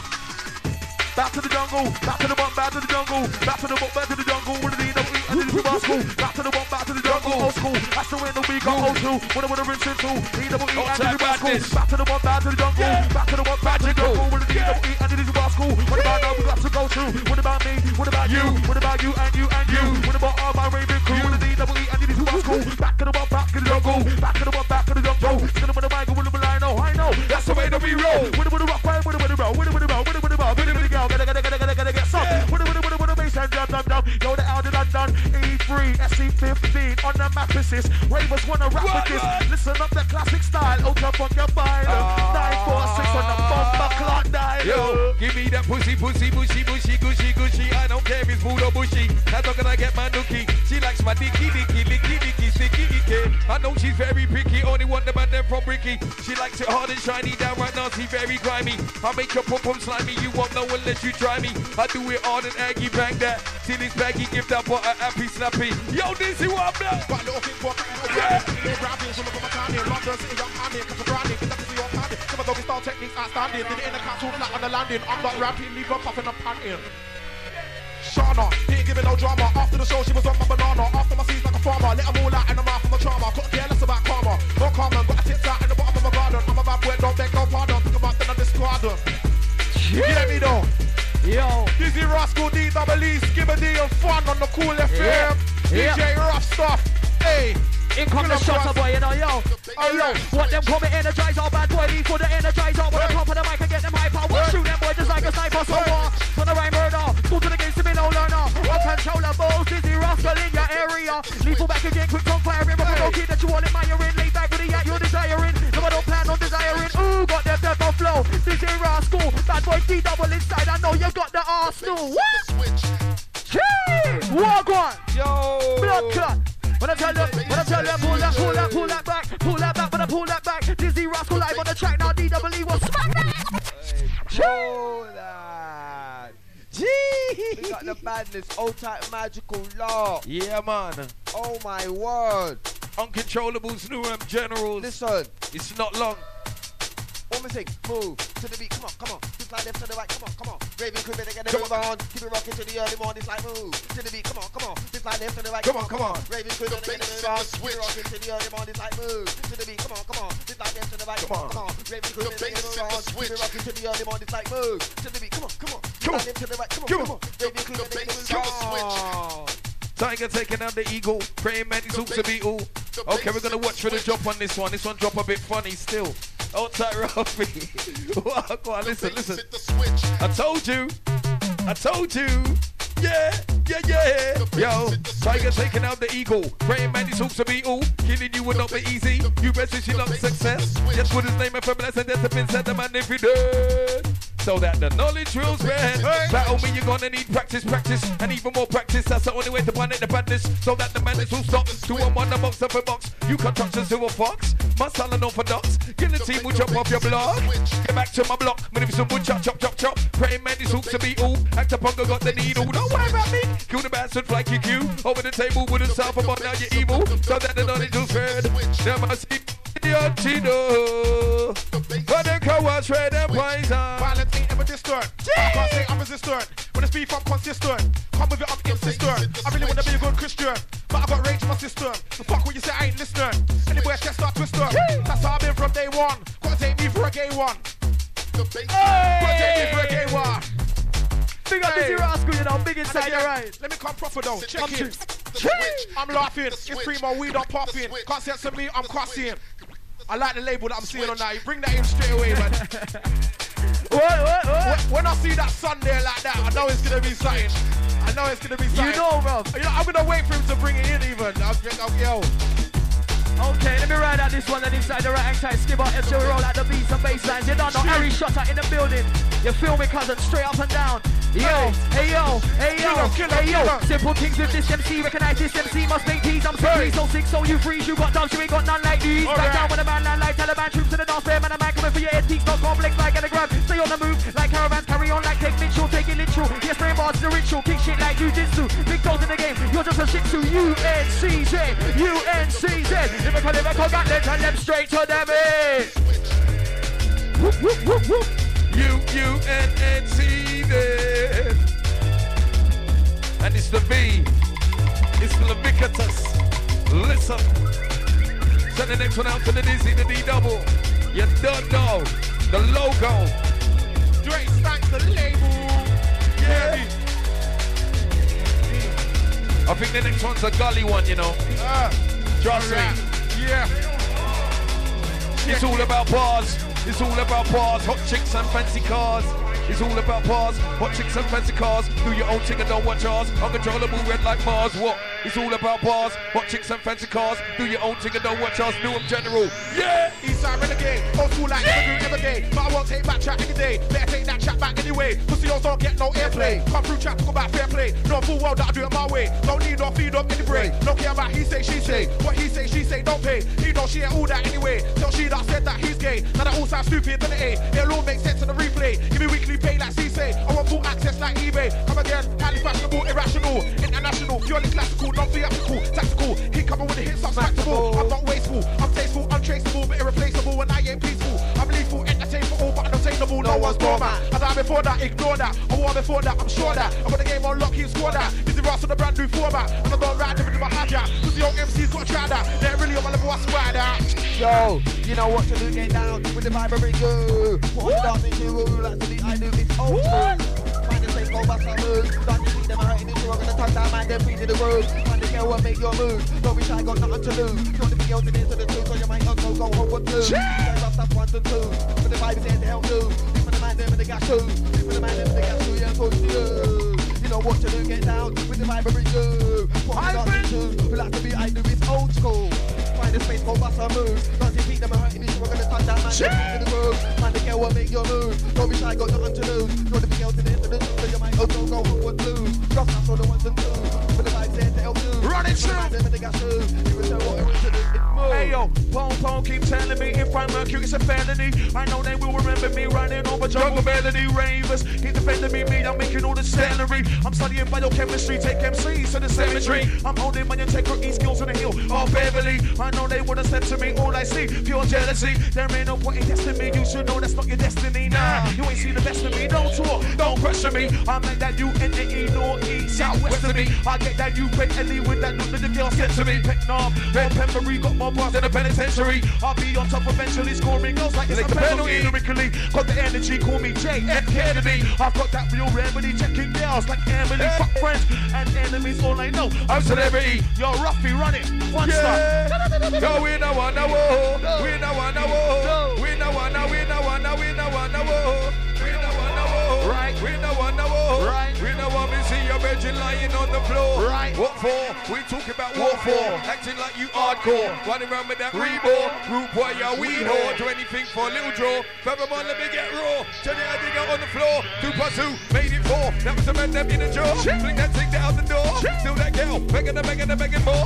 Back to the jungle, back to the bump, back to the jungle, back to the bump, back to the jungle. With the D-double-E and the Dizzy Rascal. Back to the bump, back to the jungle. Old school. That's the way that we got old school. With a rinse into E-double-E and the Dizzy Rascal. Back to the bump, back to the jungle. Back to the bump, back to the jungle. With the D-double-E and the Dizzy Rascal. What about now? We got to go through. What about me? What about you? What about you and you and you? What about all my raving crew? With the D-double-E and the Dizzy Rascal. Back to the bump, back to the jungle. Back to the bump, back to the jungle. Still with the mic, with the line. Oh, I know. That's the way that we roll. With the rock, with the roll, with the roll, with the roll, with the girl. Get some. With the bass and drum. Yo, the out of London. E3, SC15 on the map assist. Ravers wanna rap with this. Listen up the classic style. Out up on your file. 946 on the bumper clock dial. Yo, give me that pussy, bushy, gushy. I don't care if it's food or bushy. How can I get my nookie? She likes my dicky, sticky, icky. I know she's very picky, only one the man them from Ricky. She likes it hard and shiny, down right now, she very grimy. I make your pum slimy, you won't know unless you try me. I do it hard and Aggie bang that. Till it's baggy, give that butt a happy snappy. Yo, this you want, blood? Got little thing for they rapping, so look at my time here. London City, young man here, catch a branding, get up to your panding. Some of those style techniques outstanding. Did it in the castle, flat on the landing. I'm not rapping, leave her puffing and panting. Shana, didn't give it no drama. After the show, she was on my banana. After my seeds like a farmer, let them all out in the mouth of my charmer. Couldn't care less about karma. No karma, got a tits out in the bottom of my garden. I'm a bad boy, don't beg no pardon. Think about then I discard them. You get me though? Yo. Dizzy Rascal, D-double-E, Skibadee and Fun on the Cool FM. DJ Rough Stuff. Hey. In come the shotter boy, you know, yo. Oh, yo. What them call me energizer, bad boy, leave for the energizer. When I come for the mic and get them hyper. We'll shoot them boy just like a sniper. So what? For the right murder. School to the games to be no learner. Uncontrollable, Dizzy Rascal in your area. Lethal back again, quick on firing. But no kid that you want in my urine. Lay back with the yak you're desiring. No, I don't plan on desiring. Ooh, got them pepper flow. Dizzy Rascal, bad boy, D-double inside. I know you got the Arsenal. What? Gee! Walk on. Yo. Blood clot. When I tell you, pull that back, when I pull that back, Dizzy Rascal live on the track now, D-double-E will smack that! Show that. Gee! type of badness, old type magical law. Yeah, man. Oh my word. Uncontrollables, New Generals. Listen. It's not long. One more thing, move to the beat, come on. Just like left to the right, come on. Raving crew, better get it move on. Keep it rocking to the early morning, it's like move to the beat, come on. Just like left to the right, come on. Raving crew, better get it move on. Keep it rocking to the early morning, it's like move to the beat, come on. Just like left to the right, come on. Raving crew, better get it move on. Keep it rocking to the early morning, it's like move to the beat, come on. Just like left to the right, come on. Raving crew, better get it move on. Tiger taking out the eagle, praying man he's hoops to beat all. Okay, we're gonna watch for the drop on this one. This one drop a bit funny still. Outside Ralphie. Go on, listen. I told you. Yeah. Yo, Tiger taking out the eagle, praying man he's hoops to beat all. Killing you would not be easy. You best wish you luck success. Just put his name in for blessing. That's a pin set the man if you do. So that the knowledge will spread. Battle me, you're gonna need practice, and even more practice. That's the only way to planet the badness. So that the madness will stop. 2-on-1, a box up a box. You constructions to a fox. My son and orthodox. Guillotine will jump off your block. Get back to my block. Magnificent wood chop. Praying man, these hooks to be all. Actor Pongo got the needle. Don't worry about me. Kill the bastard, fly QQ. Over the table with a self about now you're evil. So that the knowledge will spread. There must be the Chino. But the cowards trade and poison. Violence ain't ever distant. I can't say I'm resistant. When it's beef, I'm consistent. Come with it, I'm insistent. I really wanna be a good Christian, but I got rage in my system. So fuck what you say, I ain't listening. Anywhere I can start twisting. That's how I've been from day one. Gotta take me for a gay one. Gotta take me for a gay one. Big up Busy Rascal, you know, big inside your right. Let me come proper though. Check it. I'm laughing. It's primo weed, I'm popping. Can't censor me, I'm crossing. I like the label that I'm seeing on that. You bring that in straight away, man. What? When I see that sun there like that, I know it's gonna be something. You know, bro. You know, I'm gonna wait for him to bring it in even. Yo. Okay, let me ride out this one and inside the right hand side skipper. If you roll out the beats and bass lines, you don't know Harry Shutter in the building. You feel me, cousin, straight up and down. Yo, hey yo. Simple things with this MC, recognize this MC must make these. I'm so sick, so you freeze, you got dubs, you ain't got none like these. Back down when a man land like Taliban troops to the dance fair, man, a man coming for your head, teeth, not complex like an grab. Stay on the move, like caravans, carry on like take Mitchell, take it literal. Yes, spray bars to the ritual, kick shit like jujitsu. Big toes in the game, you're just a shit to UNCZ. Lyrical got them, turn them straight to them, eh? UNNCZ. And it's the V. It's the Levicatus. Listen. Send the next one out to the Dizzy, the D double. You don't know. The logo. Drake stank the label. Yeah. I think the next one's a gully one, you know. Trust me. Yeah. It's all about bars. Hot chicks and fancy cars. It's all about bars, hot chicks and fancy cars. Do your own thing and don't watch ours. Uncontrollable red like Mars. What? It's all about bars, hot chicks and fancy cars. Do your own thing and don't watch ours. New General. Yeah! Eastside renegade, old school like never do ever gay. But I won't take back chat any day. Better take that chat back anyway. Pussy-os don't get no airplay. Come through chat, talk about fair play. No full well that I do it my way. Don't need no feed up any break. Don't care about he say, she say. What he say, she say, don't pay. He know she ain't all that anyway. Tell she that said that he's gay. Now that all sounds stupid, doesn't it? It'll all make sense in the replay. Give me weekly pay like C say. I want full access like eBay. Come again, highly fashionable, irrational, international, purely classical, non theatrical, tactical. He coming with the hits, I'm smackable. I'm not wasteful, I'm tasteful, untraceable, but irreplaceable, and I ain't peaceful. I'm lethal, entertainable, but unattainable. No one's doormat. I died before that, ignore that. I war before that, I'm sure that. I got the game on lock, he scored that. Busy Ross with a brand new format, and I don't ride different in my hijack. Cause the old MC's got to try that. They're really on my level, I swear that. Yo, you know what to do, get down with the vibrant go. What I'm dancing to, like to the I do, it's old school. Find the same go back some moves. Don't you see them hurting this road, gonna touch that man, then feed to the road. Find the girl what make your move. Don't be shy, got nothing to lose. You want to be out into the two, so you might not go home with two. That's 1 and 2. For the vibe is here to help you. For the man, them in the gas too. For the man, them in the gas too, yeah, push you. You know what to do, get down with the vibrant go. What I'm dancing to, who like to be I do, it's old school. Find the space, go bust some moves. Don't you beat them and hurting this road, gonna touch that man, then feed to the road. Find the girl what make your move. Don't be shy, got nothing to lose. You want to be out to the end of the two, so you might go home with blues. Rough, that's all the 1 and 2. For the vibes there to help you. Run it through. For the man, them in the gas too. You will show what it is to do. Hey yo, Pong keep telling me if I'm Mercury it's a felony. I know they will remember me riding over jungle melody ravers. Keep defending me, I'm making all the celery. I'm studying biochemistry, take MCs to the cemetery. I'm holding my integrity skills on the hill of Beverly. I know they wouldn't step to me, all I see, pure jealousy. There ain't no point in testing me, you should know that's not your destiny. Nah, you ain't seen the best of me, don't talk, don't pressure me. I make that you N-E, north, east, south, west of me. I get that you break Ellie with that look that the girl sent to me. Pick knob, red peppery, got more bars than a penitentiary. I'll be on top eventually, scoring goals like it's a penalty. Lyrically, got the energy, call me J.F. Kennedy. I've got that real remedy, checking girls like Emily. Fuck friends and enemies, all I know, I'm celebrity. Yo, Ruffy, run it, one star. Go, we no wanna war, we no wanna war, we no wanna, we no wanna, we no wanna war. Right, we no wanna war. Right, we no want to see your virgin lying on the floor. Right, what for? We talk about war for. Acting like you hardcore. Running around with that reball. Rude boy, yeah, we whore. Do anything for a little draw. Furthermore, let me get raw. Turn it out, dig out on the floor. 2 plus 2, made it 4. That was the man them in the jaw. Fling that thing out the door. Still that girl. Begging more. Begging more.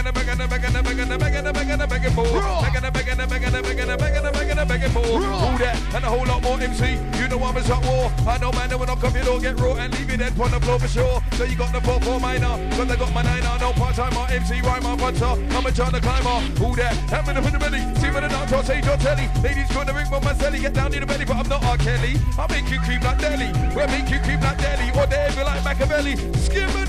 Begging more. All that and a whole lot more MC. You know I'm a hot war. I know man, when I come you don't get raw and leave it dead on the floor for sure. So you got the 4-4 minor, cause I got my 9er. No part-timer, MC, rhymer, punter. I'm a China climber. Who that? I'm in the belly. See what the doctor say, don't telly. Ladies gonna ring with my celly. Get down in the belly, but I'm not R. Kelly. I make you creep like Delhi. We'll make you creep like Delhi. Or they feel like Machiavelli. Skimmer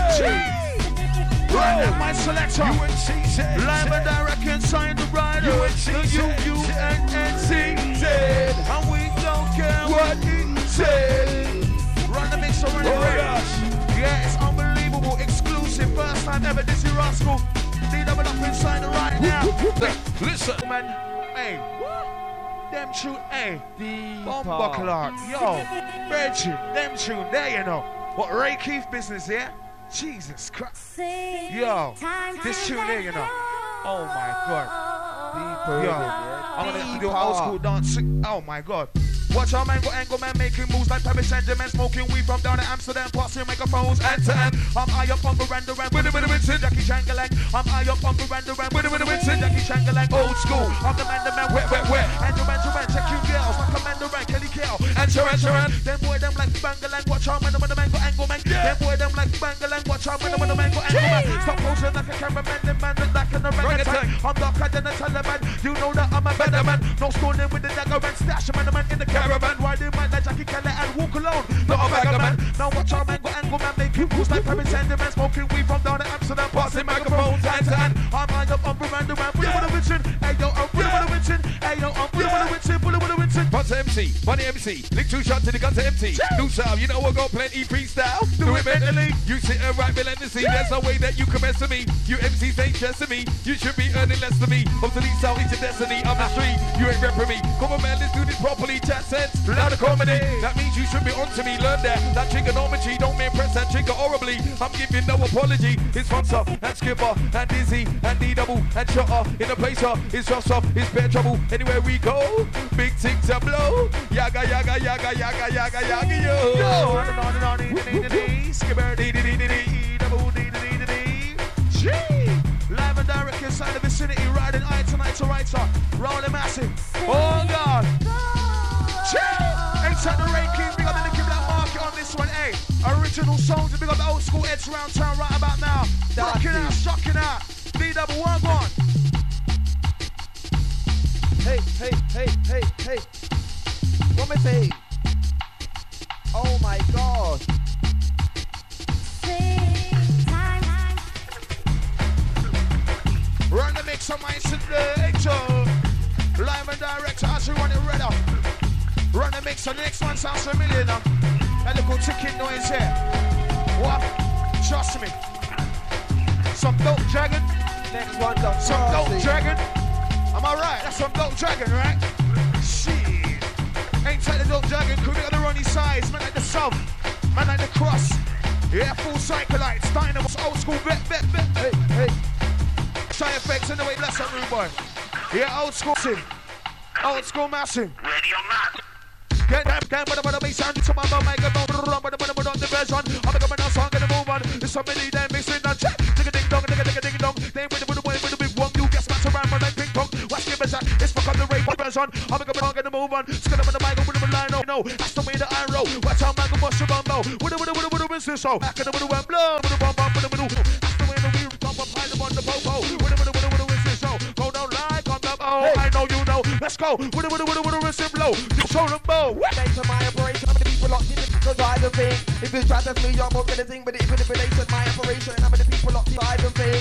Right, and my selector. UNC said. Live and direct inside the rider. UNC said. And we don't care what he said. Run the mix around the range. Yeah, it's unbelievable. Exclusive. First time ever. This is Rascal. Need them up inside the right now. Listen. Man, hey. Them tune, hey. Bomba Clark. Yo. Virgin. Them tune. There you know. What Ray Keith business here? Jesus Christ. Yo. This tune there, you know. Oh my God. Yo. I'm gonna do old school dance. Oh my God. Watch our man go angle man making moves like Paris Saint-Germain, smoking weed from down at Amsterdam, passing microphones hand to hand. I'm high up on Miranda Ram with a Winston, Jackie Changalang. I'm high up on Miranda Ram with a Winston, Jackie Changalang. Old school, I'm the man, wet. And Joanne, check you girls like Commander Ran, Kelly Kell. And Sharon. Them boy them like Bangalang, watch our man, the man go angle man. Them boy them like Bangalang, watch our man, the man go angle man. Stop posing like a cameraman, the man look like an orangutan. I'm darker than a Taliban, you know that I'm a better man. No schooling with the dagger and stash a man in the caravan. Riding man like Jackie Kelly and walk alone, not a bagger man. Now watch our man go angle man, making moves like Paris Saint-Germain, smoking weed from down at Amsterdam, passing microphones hand to hand. I'm high up on Miranda Man, with a Winston. Hey yo, I'm with a Winston. Hey yo, I'm with a Winston, with a Winston. Punch MC, funny MC, lick 2 shots to the gun to empty. New sound, you know we'll go plenty freestyle. Do it mentally. You sit and write relentlessly. There's no way that you can mess with me. You MCs ain't chess me. You should be earning less than me. Obsolete sound is your destiny. I'm the street, you ain't repping me. Come on man, let's do this properly. Chat sense, loud comedy. That means you should be on to me. Learn that. That trigonometry don't mean press that trigger horribly. I'm giving no apology. It's Fonsa and Skipper and Dizzy and D-double and Shutter. In the place it's just off, it's bare trouble. Anywhere we go, big things are blow. Yaga, yo. Skipper, live and direct inside the vicinity, riding eye to writer, rolling massive. Oh God. Inside the Ray King, big up the Nicky Black market on this one, hey. Original songs, big up the old school heads around town right about now. Rocking out, D-double, one on. Hey. What me say? Oh my God. Run the mix on my signature. Live and direct, as we want it ready. Run the mix on the next one sounds familiar now. That little ticking noise here. What? Trust me. Some dope dragon. Next one done. Some dope dragon. Am I right? That's some dope dragon, right? Shit. Ain't take the dope dragon. Could be on the runny size. Man like the sub. Man like the cross. Yeah, full cyclites. Dynamos, old school bet. Hey. Shy effects in the way, bless up, rude boy. Yeah, old school sim. Old school massive. Ready or not? Get them, but the bass sound to my mom, make a bomb, but the version. I'm going to song, get a move on. There's so many them mixing on check. Dig a ding dong. They with the big one, you guess what's around. eyes on. I'm gonna move on. Skin up on the mic, with the line, no. That's the way that I roll. Watch how man can bust your bumbo. With the show. Back in the middle and blow. With the bump up in the middle. That's the way the wheels come up high on the popo. With the show. Go down like on the bow. I know you know. Let's go. With the wrist blow. You show them bow. Thanks to my operation, I'm the people locked in the side of thing. If you try to test me, I'm not gonna think, but if it's relation, my operation, I'm the people locked inside of thing.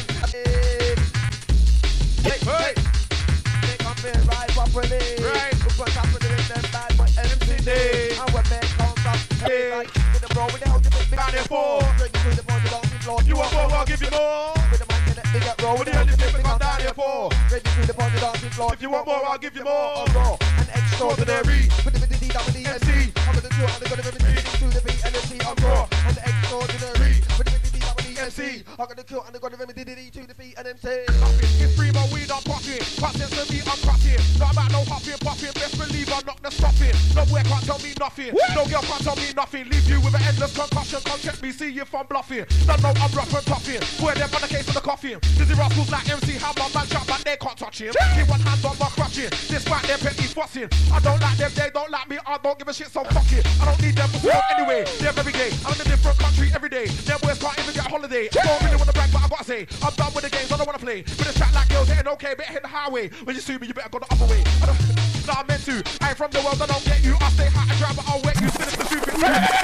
Hey. They come in right properly. Right. Because I'm gonna make them bad, but MCD. And when men come from, hey. With the bro, with the hell, you make me down here for. Bring you to the point, You want more, I'll give you more. With the mic in it, they get roll. What the hell you think we come down here for? Bring you to the point, dancing floor. If you want more, I'll give you more. Raw and extraordinary. With the MC. I'm gonna do it, I'm gonna to the beat and the T. I'm raw and extraordinary. With the MC. I'm gonna kill and I'm gonna to the beat and MC. It's free, but we don't pop it. Passing to me, I'm cracking. Not about no hopping, popping. Best believe I'm not the stopping. No boy can't tell me nothing. No girl can't tell me nothing. Leave you with an endless concussion. Come check me, see if I'm bluffing. Don't know I'm rough and toughin'. Boy, them on the case of the coffin. Dizzy Rascals like MC Hammer, man shot, but they can't touch him. Keep one hand on my crutching. Despite their petty fussing. I don't like them, they don't like me. I don't give a shit, so fuck it. I don't need them for work anyway. They're every day. I'm in a different country every day. Them boys can't even get a holiday. I don't really wanna brag, but I gotta say, I'm done with the games, I don't wanna play. With a chat like girls, hitting okay, better hit the highway. When you see me, you better go the other way. No, I'm meant to. I ain't from the world, I don't get you. I stay hot and dry, but I'll wet you. Sinister, stupid.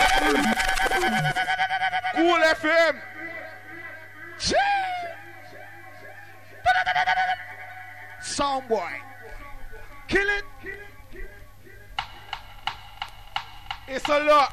Cool FM. Soundboy. Kill it. It's a lot.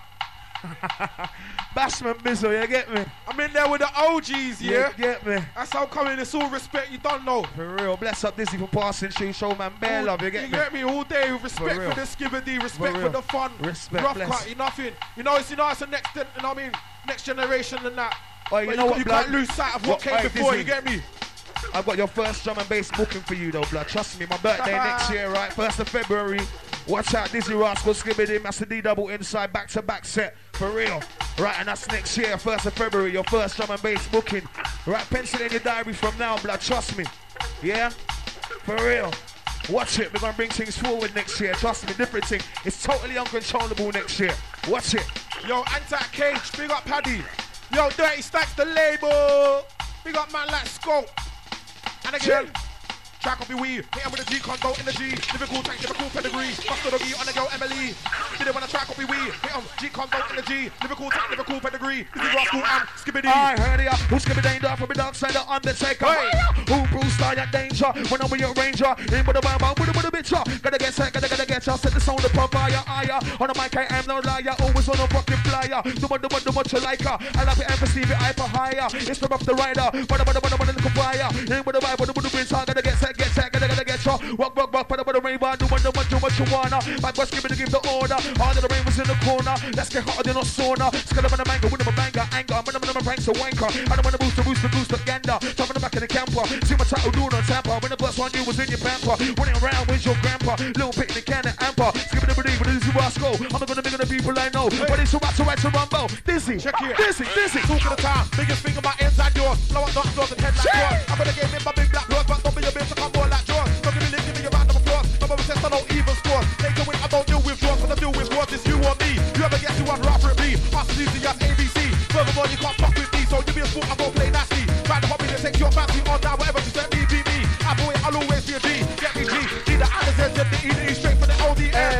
Bashman Bizzle, you get me? I'm in there with the OGs, yeah? You get me? That's how I'm coming. It's all respect, you don't know. For real. Bless up Dizzy for passing through, show man bare love, you get me? All day. Respect for the skibberdy, respect for the fun. Respect, rough bless. cut, nothing. You know, it's a next, you know what I mean? Next generation and that. Oh, you know what, you blood? can't lose sight of what came before, Dizzy. you get me? I've got your first drum and bass booking for you though, blood. Trust me, my birthday next year, right? 1st of February. Watch out, Dizzy Rascal, Skibberdy, Master D double inside, back-to-back set. For real. Right, and that's next year, 1st of February, your first drum and bass booking. Right, pencil in your diary from now, blood. Trust me. Yeah? For real. Watch it. We're going to bring things forward next year. Trust me, different thing. It's totally uncontrollable next year. Watch it. Yo, Anti-Cage, big up Paddy. Yo, Dirty Stacks, the label. Big up man like Scope. And again, track up your weed. Hit him with a G condo in the G. Liverpool tank, Liverpool pedigree. Buster the V on the girl Emily. Did it when I track up your weed. Hit him, G condo in the G. Liverpool tank, Liverpool pedigree. This is Rascal and Skibberdy. I heard ya. Who's Skibberdy danger from the dark side of Undertaker? Hey. Who Bruce Dyer danger? When I'm with your ranger. In with the bam with the bitch. Gotta get set, gotta get ya. Set the sound up on fire. On the mic I am no liar. Always on a fucking flyer. Do what you like her. I love it and perceive it hyper higher. It's from up the rider. But the fire. In with the vibe, with the bitch. Gotta get set, gotta get ya. Rock, put up with the rainbow. Do what you wanna. My boss give me to give the order. All of the rain was in the corner. Let's get hotter than a sauna. Scut up on the mango, with a banger, anger. I'm gonna pranks a wanker. I don't wanna boost the gander. Top in the back of the camper. See my title doing on tamper. When the first one you was in your pamper. Running around with your grandpa. Little picnic can and amper. Skipping the believe, but this is where I go. I'm gonna be the people I know. But it's so much to rumble. Dizzy. Check here. Dizzy. Talk of the time. Biggest finger my inside yours. Blow up, not doors and head like yours. I'm gonna give me my big black doors, but don't be a bitch to come more like yours. Don't give me a round of applause. I'm a test, I don't even score. Take the win, I don't deal with draws. What I deal with was it's you or me. You ever guess who I'd rather it be? Pass it easy as ABC. Furthermore, you can't fuck with me, so you be a sport, I'm gonna play nasty. Try to hobby to take your fancy on down, whatever you set me, be me. I'll always be a G. Get me G. G the Anderson, get the E straight for the ODM.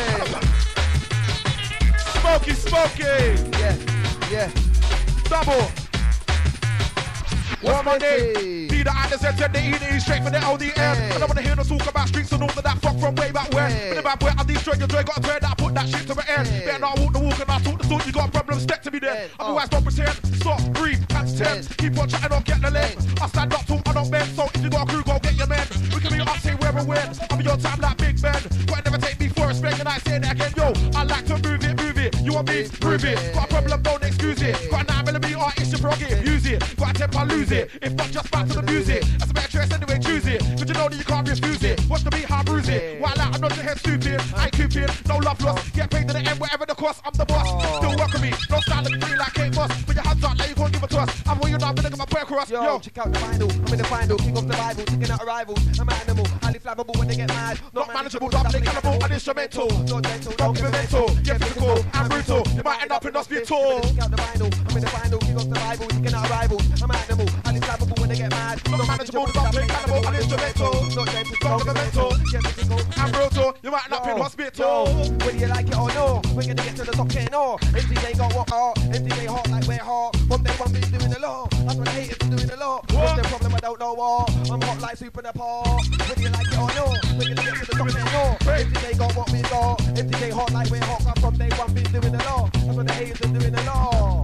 Smoky. Yeah. Double. What's my name? Peter Anderson said the E straight for the LDM. I don't wanna hear no talk about streets and all of that fuck from way back when. But if I boy, I destroy your joy, got a thread that I put that shit to the end. Better not walk the walk and I talk the talk, you got a problem, step to me then. Otherwise don't pretend, stop, breathe, catch temps. Keep on chatting, don't get the lens. I stand up, talk, I don't bend. So if you got a crew, go get your men. We can be up, say where and when. I'm in your time like Big Ben. But never take me for a spec and I say that again. Yo, I like to move it. You want me? Prove it. Got a problem, don't excuse it. Got a 9mm, it's your prerogative, use it. Got a temper, lose it. If not, just back to the music. That's a better choice anyway, choose it. But you know that you can't refuse it. Watch the beat, how I bruise it. While I'm not your head stupid, I ain't cupid, no love lost. Get paid to the end, whatever the cost, I'm the boss. Still welcome me, no style looking free like Kate Moss. Put your hands up, now you can't give it to us. I'm all you know, I'm gonna get my prayer across. Yo, check out the vinyl, I'm in the final, king of the Bible, taking out arrivals. I'm an animal, highly flammable when they get mad. Not manageable, doubly cannibal, and instrumental. Not gentle, Don't give mental, get physical and brutal. You might end up in hospital. Check out the vinyl, I'm in the final, king of the Bible, taking out arrivals. I'm an animal, highly flammable when they get mad. Not manageable, doubly cannibal, and instrumental. Not gentle, Don't give mental, get physical and brutal. You might end up in hospital. Whether you like it or no, we're gonna get to the top 10 or MTJ got what hard, MTJ hot like we're hot. From day one, we're doing the law. That's what the haters are doing the law. What's the problem? I don't know what. I'm hot like Super Nepal. Whether you like it or no, we're gonna get to the top 10 or MTJ got what we got. MTJ hot like we're hot. From day one, we're doing the law. That's what the haters are doing the law.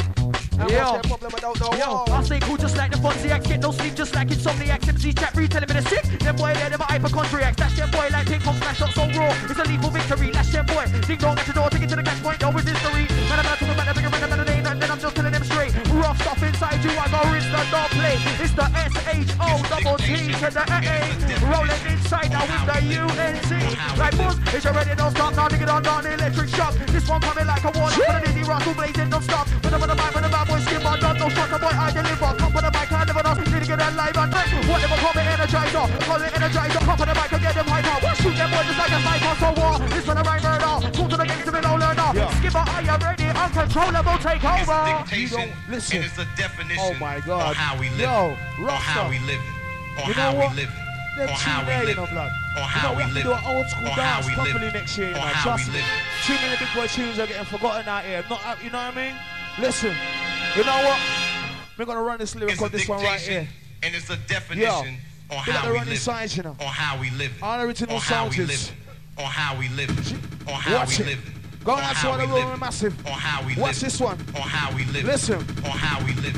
And what's their problem? I don't know what. I stay cool just like the Fonziacs. Get no sleep just like insomniacs. MC's chat free telling me the sick. Them boy they're never hypochondriacs. That's them boy like ping pong smash up so raw. It's a lethal victory. That's them boy. Ding dong at the door. Take it to the catch point. Yo, with history. Man, I'm not talking about the bigger man than the name. And then I'm just telling them straight. Rough stuff inside you. I go rinse the don't play. It's the SHO-double-T to the AA. Rolling inside now with the UNC. Like buzz. Is you ready? Don't stop now. Nigga, on the electric shock. This one coming like a wall. For the Dizzy Russell blazing non-stop. With the mic, with the bad boy skin on. No shot, the boy I deliver. Come on the mic, I never know. Need to get that live and next. Whatever, call me energizer. Call it energizer. Come on the mic and get them hyper. What shoot them boys just like a sniper. So war. This one a right murder. Talk to the gangs to be no learner. Skipper, are you ready? Uncontrollable takeover. You don't listen. And it's the definition. Oh my God. On how we live. Yo, on how we live. On you how know we what? live. They're On how we live. blood. On how we we live. do an old school On how dance we live. properly next year, you know. On how we Trust me. live. Too many big boy tunes are getting forgotten out here. Not, you know what I mean? Listen, you know what? We're gonna run this lyric on this one right here. And it's a definition on how we live. Sides, you know. On how we live. Unoriginal sounds. On how we live. On how we live. Go and that's one of the massive. On how we live. Watch this one. On how we live. Listen. On how we live.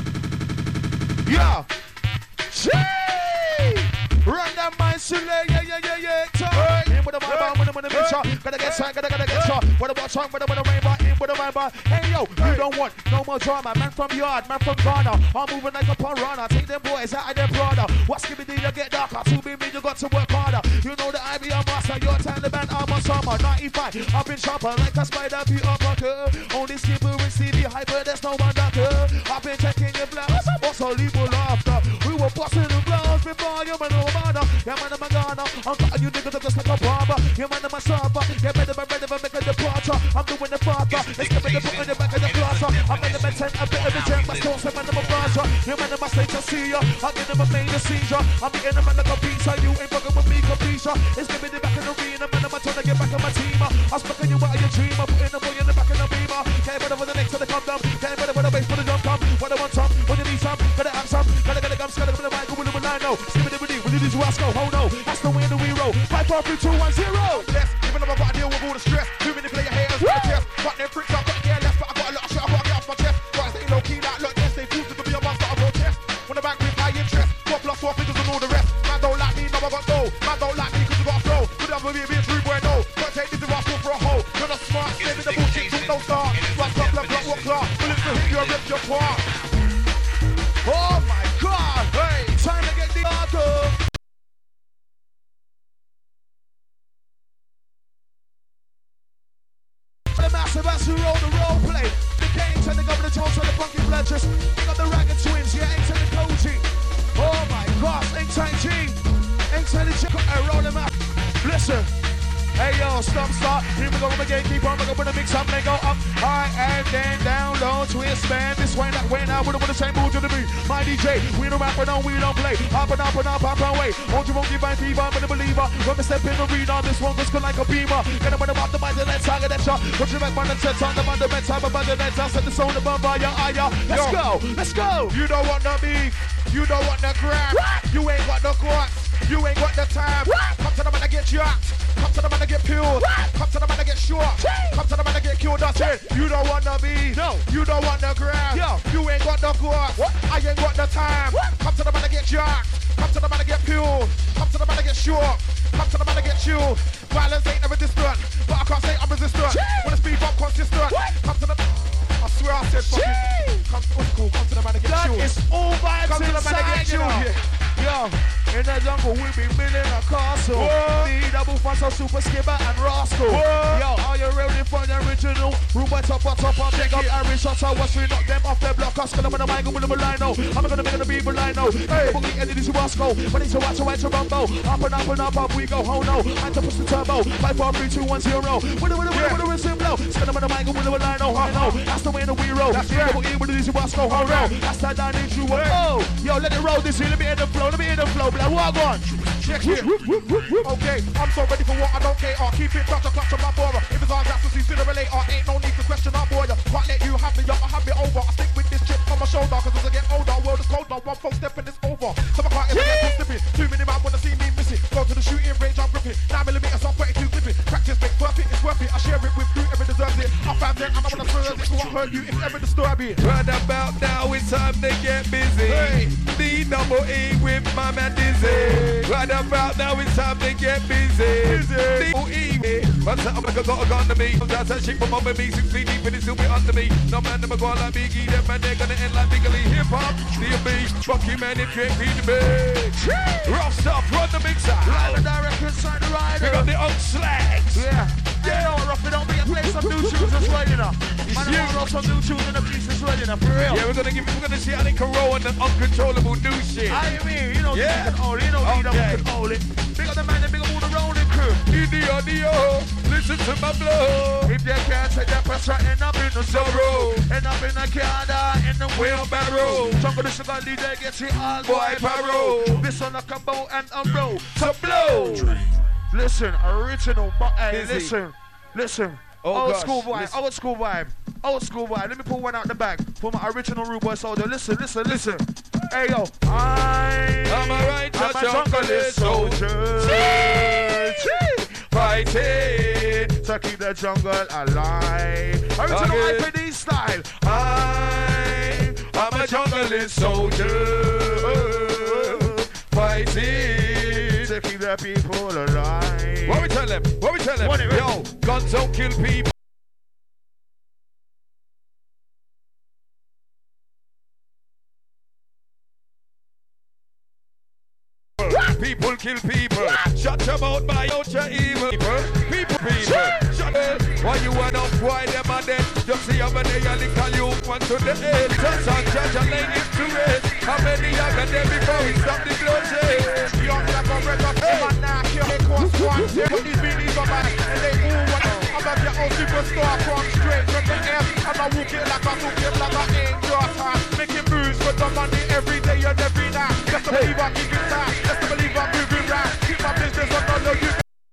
Yeah. Run that mind, Sule, yeah. Talk. In with the vibe, with the mixture. Gotta get shot. With the watch on, with the rainbow, in with the vibe. Hey yo, you don't want no more drama. Man from yard, man from Ghana. I'm moving like a piranha. Take them boys out of their Prada. What's giving you get darker? To be me, you got to work harder. You know that I be a master. Your Taliban, I'm a summer. 95, I've been sharper like a spider. Be up a curve. Only skipper with CD hyper. There's no one that curve. I've been checking your blouse. What's all evil laughter? We were busting the blouse before you, man. Yeah, man, I'm a Ghana. I'm cutting you niggas just like a barber. Yeah, man, I'm a server. Yeah, man, I'm ready for making the departure. I'm doing the father. Let's get me the put in the back of the class. I'm in the tent, a bit of the gem. My stones, man, I'm a brasher. Yeah, man, I'm a state to see ya. I get them a major seizure. I'm eating them like a pizza. You ain't fucking with me, capisha. It's giving me the back in the arena. Man, I'm trying to get back in my team. I'm smoking you out of your dream. I'm putting the boy in the back of the beamer. Can't better for the next to the come down. Can't better for the bass for the jump come. When I want some, when you need some, gotta have some. Gotta get the gums, gotta get the mic, with the line, no. Skip it, this Wasco, oh no, that's the way that we roll. 5, 4, 3, 2, 1, 0. Yes, even though I gotta deal with all the stress. Too many player haters on the chest. Got them pricks, I've got to get left, but I got a lot of shit I gotta get off my chest. Gotta stay low key like look, yes, they fools to be a monster of protest. When the bank with high interest, 4 plus 4 figures and all the rest. Man don't like me, no I got no. Man don't like me cause you got flow. Could have be a true boy, no. Gotta take this to Rascal for a hoe. You're not smart, stay with the bullshit, talk no start. Rock up, left, rock, walk, clock. Bullets to hit you and rip your part. Oh my God, hey, time to get the hardcore. The massive as who roll the role play. The gangs and the Governor Jones and the Funky Fletchers. They got the Ragged Twins, yeah, ain't the Koji. Oh my gosh, ain't G. Ain't the roll them out. Listen. Hey yo, stop, start. Here we go again, keep on, we're gonna mix up, then go up, high and then down, low, twist, man. This way, that way, now, we're the same move to the beat. My DJ, we don't rap, we don't play. Up and up and up, up and away. Won't you give my fever, I'm a believer. When we step in the arena, this one goes like a beamer. Get up on the mind, let's target that shot. Put your back on the chest, on the fundamental, time about the net, set the sound above by your eye. Let's go. You don't want the beef, you don't want the crap. You ain't got the quartz. You ain't got the time. Come to the man to get jacked. Come to the man to get peeled. Come to the man to get short. Come to the man to get killed. That's it. You don't want the beef. No. You don't want the grass. You ain't got the quartz. I ain't got the time. Come to the man to get jacked. Come to the man to get peeled. Come to the man to get short. Come to the man to get chilled. Violence ain't never distant, but I can't say I'm resistant. When the speed bump consistent. Come to the. I where I said fucking. Come to the man and get chilled. It's all vibes Come to the man and get chilled. Yo, in the jungle we be building a castle. The double fast super skipper and rascal. Yo, are you ready for the original? Ruba top and big up Irish shots. I was we knock them off their block. I'm gonna mind with them line. I'm gonna make the people I know. Hey, boogie and it is Wasco. But it's a watch a white rumbo. Up and up and up, up we go. Oh no, I to push the turbo. 5, 4, 3, 2, 1, 0. With the rhythm blow. It's gonna mind with them line. Oh no, that's the way that we roll. That's right. Boogie with it is Wasco. Oh no, that's that down in true. Oh, yo, let it roll this here. Let me in the flow. Let me in the flow. Walk on. Check here. Okay, I'm so ready for what I don't care. Keep it touch a clutch of my border. If it's all gas to see sooner or later, ain't no need to question our boy. Can't let you have me up, I have it over. I stick with this chip on my shoulder, cause as I get older, world is colder. One full step and it's over. So I can't ever get too slippy. Too many man wanna see me missing. Go to the shooting range, I'm gripping. 9mm, so I'm 32 clipping. Practice makes perfect, it's worth it. I share it with whoever deserves it. I found it, I don't wanna serve it. So I hurt you if ever disturb it. Right about now, it's time to get busy. Hey. D-double-E with my man Dizzy. Right about now, it's time to get busy. D-double-E. But I'm like I got a gun to me. That's that shit from over me. 6 feet deep and it's still be under me. No man never go on like Biggie. Them man, they're gonna end like Biggie. Hip-hop, D&B. Fuck you, man, if you ain't feed the bitch. Rough stuff, run the mixer. Right the direction, side the rider. We got the old slags. Yeah. Yeah, no, rough it on me and play some new tunes as well, you know. Man, I want some new tunes in the piece as well, you know, for real. Yeah, we're gonna see how they can roll on the uncontrollable new shit. I mean, you know, yeah. We can hold it, you know, we can hold it. Big up the man, big up all the rolling crew. Idio, listen to my blow. If you can't take that pressure, end up in the sorrow. End up in the Canada, in the wheelbarrow. Jungle the sugar leader gets it all, boy, paro. This on a combo and a roll. To blow. Listen, original, but hey, listen. Oh, old school vibe. Let me pull one out the bag for my original rude boy soldier. Listen. Hey yo, I'm a righteous jungle soldier. Fighting to keep the jungle alive. Original IPD style. I'm a jungle soldier. Fighting to keep the people alive. What we tell them? Yo, guns don't kill people. People kill people. Shut your mouth by out your evil. People. Shut up. Why you want up? Why them are dead? Just see how many a little you want to the head. Just on judge and lay it to rest. How many I got there before we stop the bloodshed? Young like a red up, man, now kill me cost one. But these beanies are mine, and they all want it. I'm a your own superstar, come straight from the air. And I walk it like I took it like I ain't your time. Making moves for the money every day and every night. Just to believe I keep it tight, just to believe I'm moving right. Keep my business on the low, you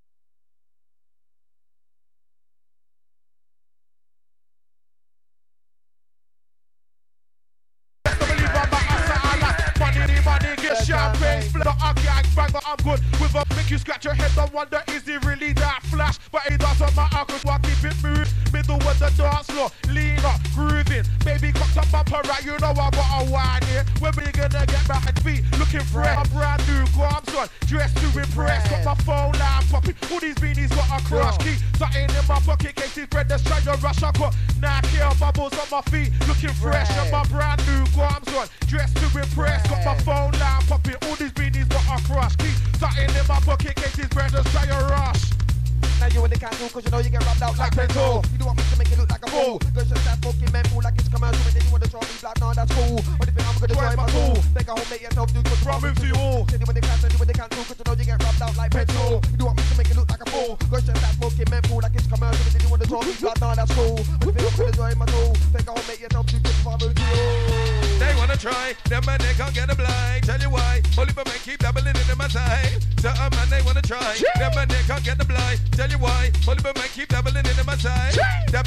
champagne, flavor, I gang banger, I'm good with a make you scratch your head and wonder is it really that flash? But it doesn't matter cause I keep it moving. Middle with the dance floor, lean up, grooving. Baby cock some bumper right, you know I got a wine here. When we gonna get back and feet looking fresh? A brand new grams on, dressed to impress. Got my phone line popping, all these beanies got a crush key. Something in my pocket, cases bread, that's trying to rush. I got Nike bubbles on my feet, looking fresh. And my brand new grams on, dressed to impress. Got my phone line popping, all these beanies got a crush key. Something in my pocket, cases bread, that's trying to rush. Now you in the castle cause you know you get rubbed out like pencil. You don't want me to make it look like a fool. Cause you're that fucking man fool like it's commercial. And then you want to try me like, nah, that's cool. But if I'm gonna try my tool, make a home make yourself do good. I'll move to you all. Say you in the castle, you in the castle cause you know you get rubbed out like pencil. You don't want me to make it look like a fool. Cause you're that fucking man fool like it's commercial. And then you want to try me like, nah, that's cool. But if I'm gonna try my tool, make a home make yourself do good. I'll move to you all. They wanna try, them man they can't get a blind. Tell you why, only for men keep doubling in my side. Certain man they wanna try, them man they can't get the blind. Tell you why, only for men keep doubling in my side. Dab.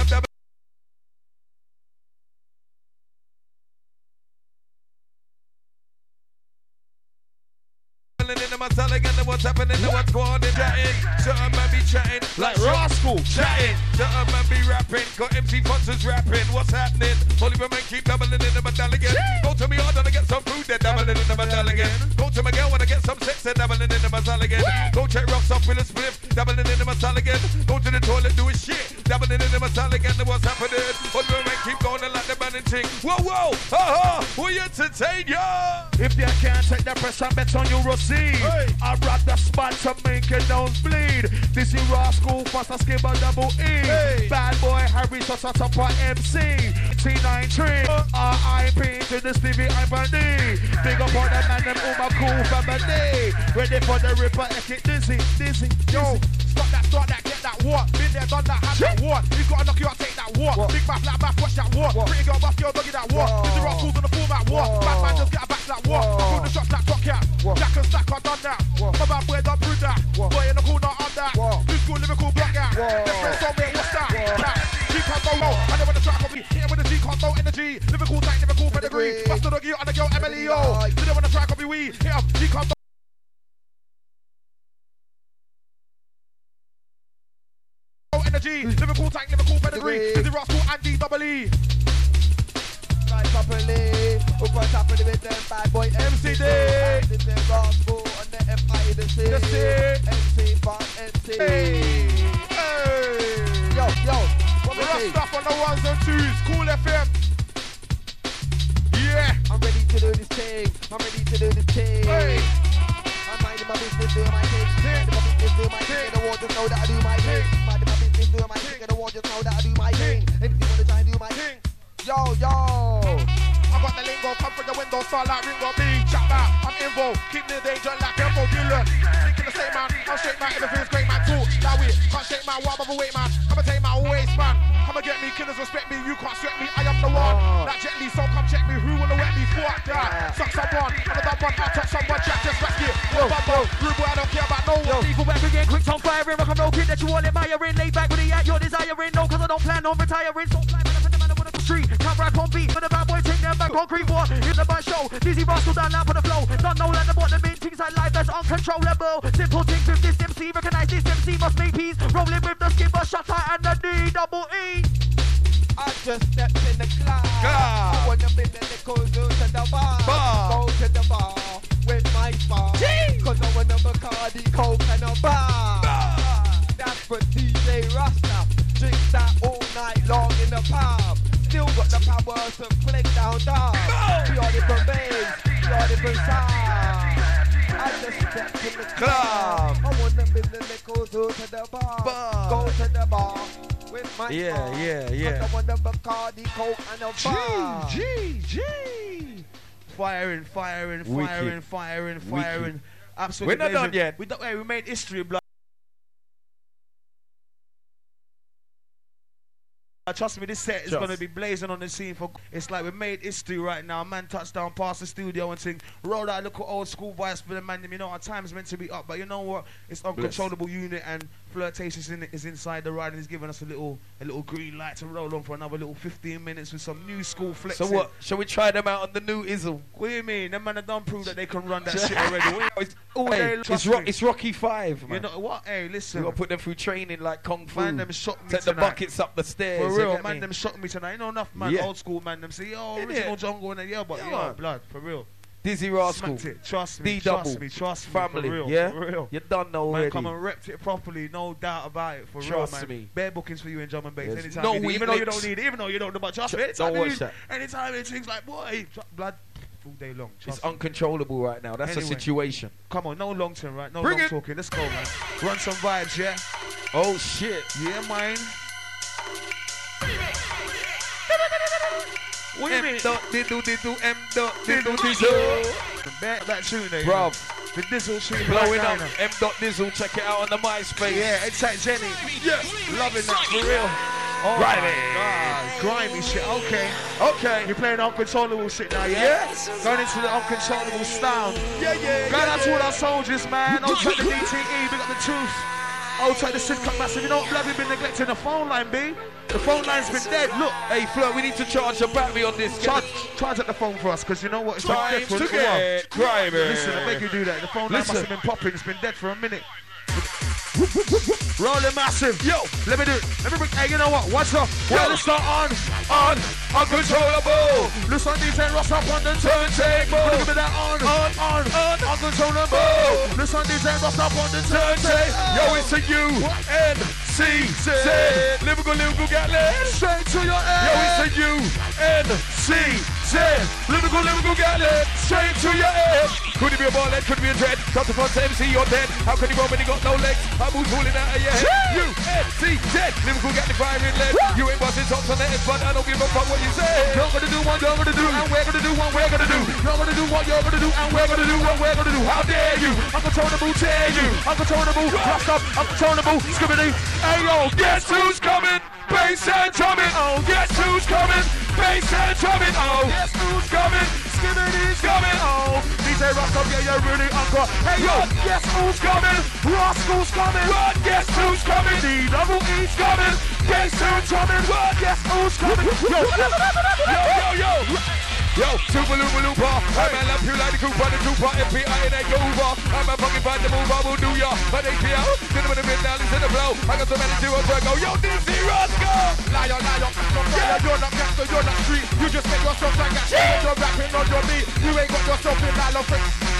In my telling and what's happening and what's going on chatting. Certain man be chatting like rascal chatting. Certain man be rapping, got MC Fonz's rapping. What's happening? Only men keep doubling in the medallion. Go to me hard and I get some food, they're doubling in the medallion. Go to my girl when I get some sex, they're doubling in the medallion. Go check rocks up with a spliff, doubling in the medallion. Go to the toilet, do a shit, doubling in the medallion. What's happening? Only men keep going sing. Whoa, whoa, we entertain ya. If you can't take the pressure, bet on you receive. I rock the spot to make your nose bleed. This is raw school, fast a skip a double E. Bad boy Harry, such a top MC. T93, RIP to the Stevie Ivory. Big up on the man, them all my cool family. Ready for the ripper, get dizzy. Yo, start that, get that what? Been there, done that, have that what? You gotta knock you out, take that what? Big back, black back, watch that what? Pretty girl, buff girl, doggy that what? This is raw schools on the format what? Bad man, just get a back that what? I put the shots like top cat. Jack and stack, I done that. My bad boy done prove that. Boy in the corner, on that. New school, Liverpool, block out. Their friends told me, what's that? G can't go low. I know when the track will be here with the G can't throw energy. Liverpool tight, Liverpool pedigree. Bust the doggy on the girl, MLEO. Did it when the track will be we. Hit up, G can't energy. Liverpool tank, Liverpool pedigree. Dizzy Ross, Andy, double E. Right properly. Up on top of the with them bad boy MCD. Dizzy Ross, on the FI, the C. MC, fun, MC. Yo, what we Rough say? stuff on the ones and twos. Cool FM. Yeah. I'm ready to do this thing. I'm minding my business, doing my thing. Minding my business, doing my thing. And the world just know that I do my thing. Minding my business, doing my thing. And the world just know that I do my thing. Anything wanna try and do my thing. Yo. I got the lingo, come from the window, start like Ringo B. Chat back, I'm involved, keep the danger like Elmo Gillen. Thinking the same man, I'm straight man, everything's great man, talk that way. Can't shake man, what other weight man, I'ma take my waist man. Come and get me, killers respect me, you can't sweat me, I am the one. That Jet Li, so come check me, who wanna wet me, fuck that. Suck someone, I'm a done one, I'll touch someone, Jack, just back it. Rude boy, I don't care about no one. Lethal weapon again, quick on firing, rock and roll kid that you all admiring. Lay back with the act you're desiring, no, cause I don't plan on retiring. So fly man, I man on the street, can't rap on beat, but the bad boy take them back concrete war. In the bus show, Dizzy Ross down now for the flow. Don't know like the bottom main things I life that's uncontrollable. Simple things with this MC, recognize this MC must make peace. Rolling with the skipper, shutter and the D-double-E. I just stepped in the club. I wanna be the little zoo to the bar. Go to the bar with my bar. Cause I wanna Bacardi, Coke and a bar. That's for DJ Rasta. Drink that all night long in the pub. Still got the power to flick down dark. Pure different bass, pure different sound. I just stepped in the club. I wanna be the little zoo to the bar. Go to the bar with my bar. Yeah. I want the Bacardi, Coke and a bar. G. Firing. Absolutely. We're not done yet. We made history, blood. Trust me, this set is going to be blazing on the scene. It's like we made history right now. Man touched down past the studio and sing, roll out, look at old school vibes for the man. You know, our time's meant to be up, but you know what? It's uncontrollable unit and flirtation is inside the ride, and he's giving us a little green light to roll on for another little 15 minutes with some new school flexing. So what? Shall we try them out on the new Izzle? What do you mean? Them man have done prove that they can run that shit already. It's Rocky 5, man. You know what? Hey, listen. We got to put them through training like Kung Fu. Man, them shot me Take tonight. the buckets up the stairs. For real, man, them shot me tonight. You know enough, man. Yeah. Old school, man. Them say, yo, original jungle and but yo, blood, for real. Dizzy Rascal. Trust me, D-double. trust me, Family, for real, yeah? for real. You done know already. Man, come and repped it properly, no doubt about it, for Trust real, man. me. Bare bookings for you in drum and bass, There's anytime no you need, even though you don't weakness. need it, even though you don't know much, trust me, Don't watch that. Anytime it things like, boy, blood, all day long. It's Trust me. uncontrollable right now. That's Anyway. a situation. Come on, no long term, right? No Bring long it. talking, let's go, man. Run some vibes, yeah? Oh, shit. Yeah, mine. What do you mean? That tune there. Bruv. The Dizzle tune. Blowing up. Diner. M.Dizzle. Check it out on the MySpace. Yeah, Excite Jenny. Yes. Loving that, for real. Oh Grimy. my God, grimy shit. Okay. Okay. You're playing uncontrollable shit now, yeah? Yes. Going into the uncontrollable style. Yeah. Going out to all our soldiers, man. Old track the DTE, big up the truth. Old track the Sidcup Massive. You know what, blood, we've been neglecting the phone line, B. The phone line's been dead. Look. Hey, Flo, we need to charge a battery on this. Charge at the phone for us, because you know what? It's been Time dead for a to little while. get grimy. Listen, I beg you do that. The phone line Listen. must have been popping. It's been dead for a minute. Rolling massive. Yo, let me do it. Let me bring, hey, you know what? What's up? Well, let's start on, uncontrollable. Listen, DJ Ross up on the turntable. Give me that on, uncontrollable. Listen, DJ Ross up on the turntable. Yo, it's a U, N, N-C-Z. Lyrical got lit. Straight to your head. Yo, it's a U-N-C-Z. Lyrical got lit. Straight to your head. Could it be a ball head? Could it be a dread? Top the front MC, you're dead. How can you run when you got no legs? I'm who's fooling out of your head. U-N-C-Z. Lyrical got the firing lead. You ain't busting tops on the head, but I don't give a fuck what you say. You're gonna do what you're gonna do, and we're gonna do what we're gonna do. You're gonna do what you're gonna do, and we're gonna do what we're gonna do. How dare you? Uncontrollable, tear you. Uncontrollable, rust up, uncontrollable, skibbity. Hey yo, Guess who's coming? Bass and drumming. Oh, guess who's coming? Bass and drumming. Oh, guess who's coming? Skibbity's coming. Oh, DJ Rust up, yeah, you're really uncle. Hey yo, guess who's coming? Rascal's coming. What? Guess who's coming? D-double-E's coming. Bass and drumming. What? Guess who's coming? Yo. Yo, super looper. I'm a love you like the Cooper, the Trooper, FBI and a Uber. I'm a fucking bad mover, will do ya. But ATL, get him in the mid now, listen to the flow. I got so many zeros where I go, yo, DC Roscoe. Liar, you're not gangster, you're not street. You just make yourself like that. You're rapping on your beat. You ain't got yourself in that love.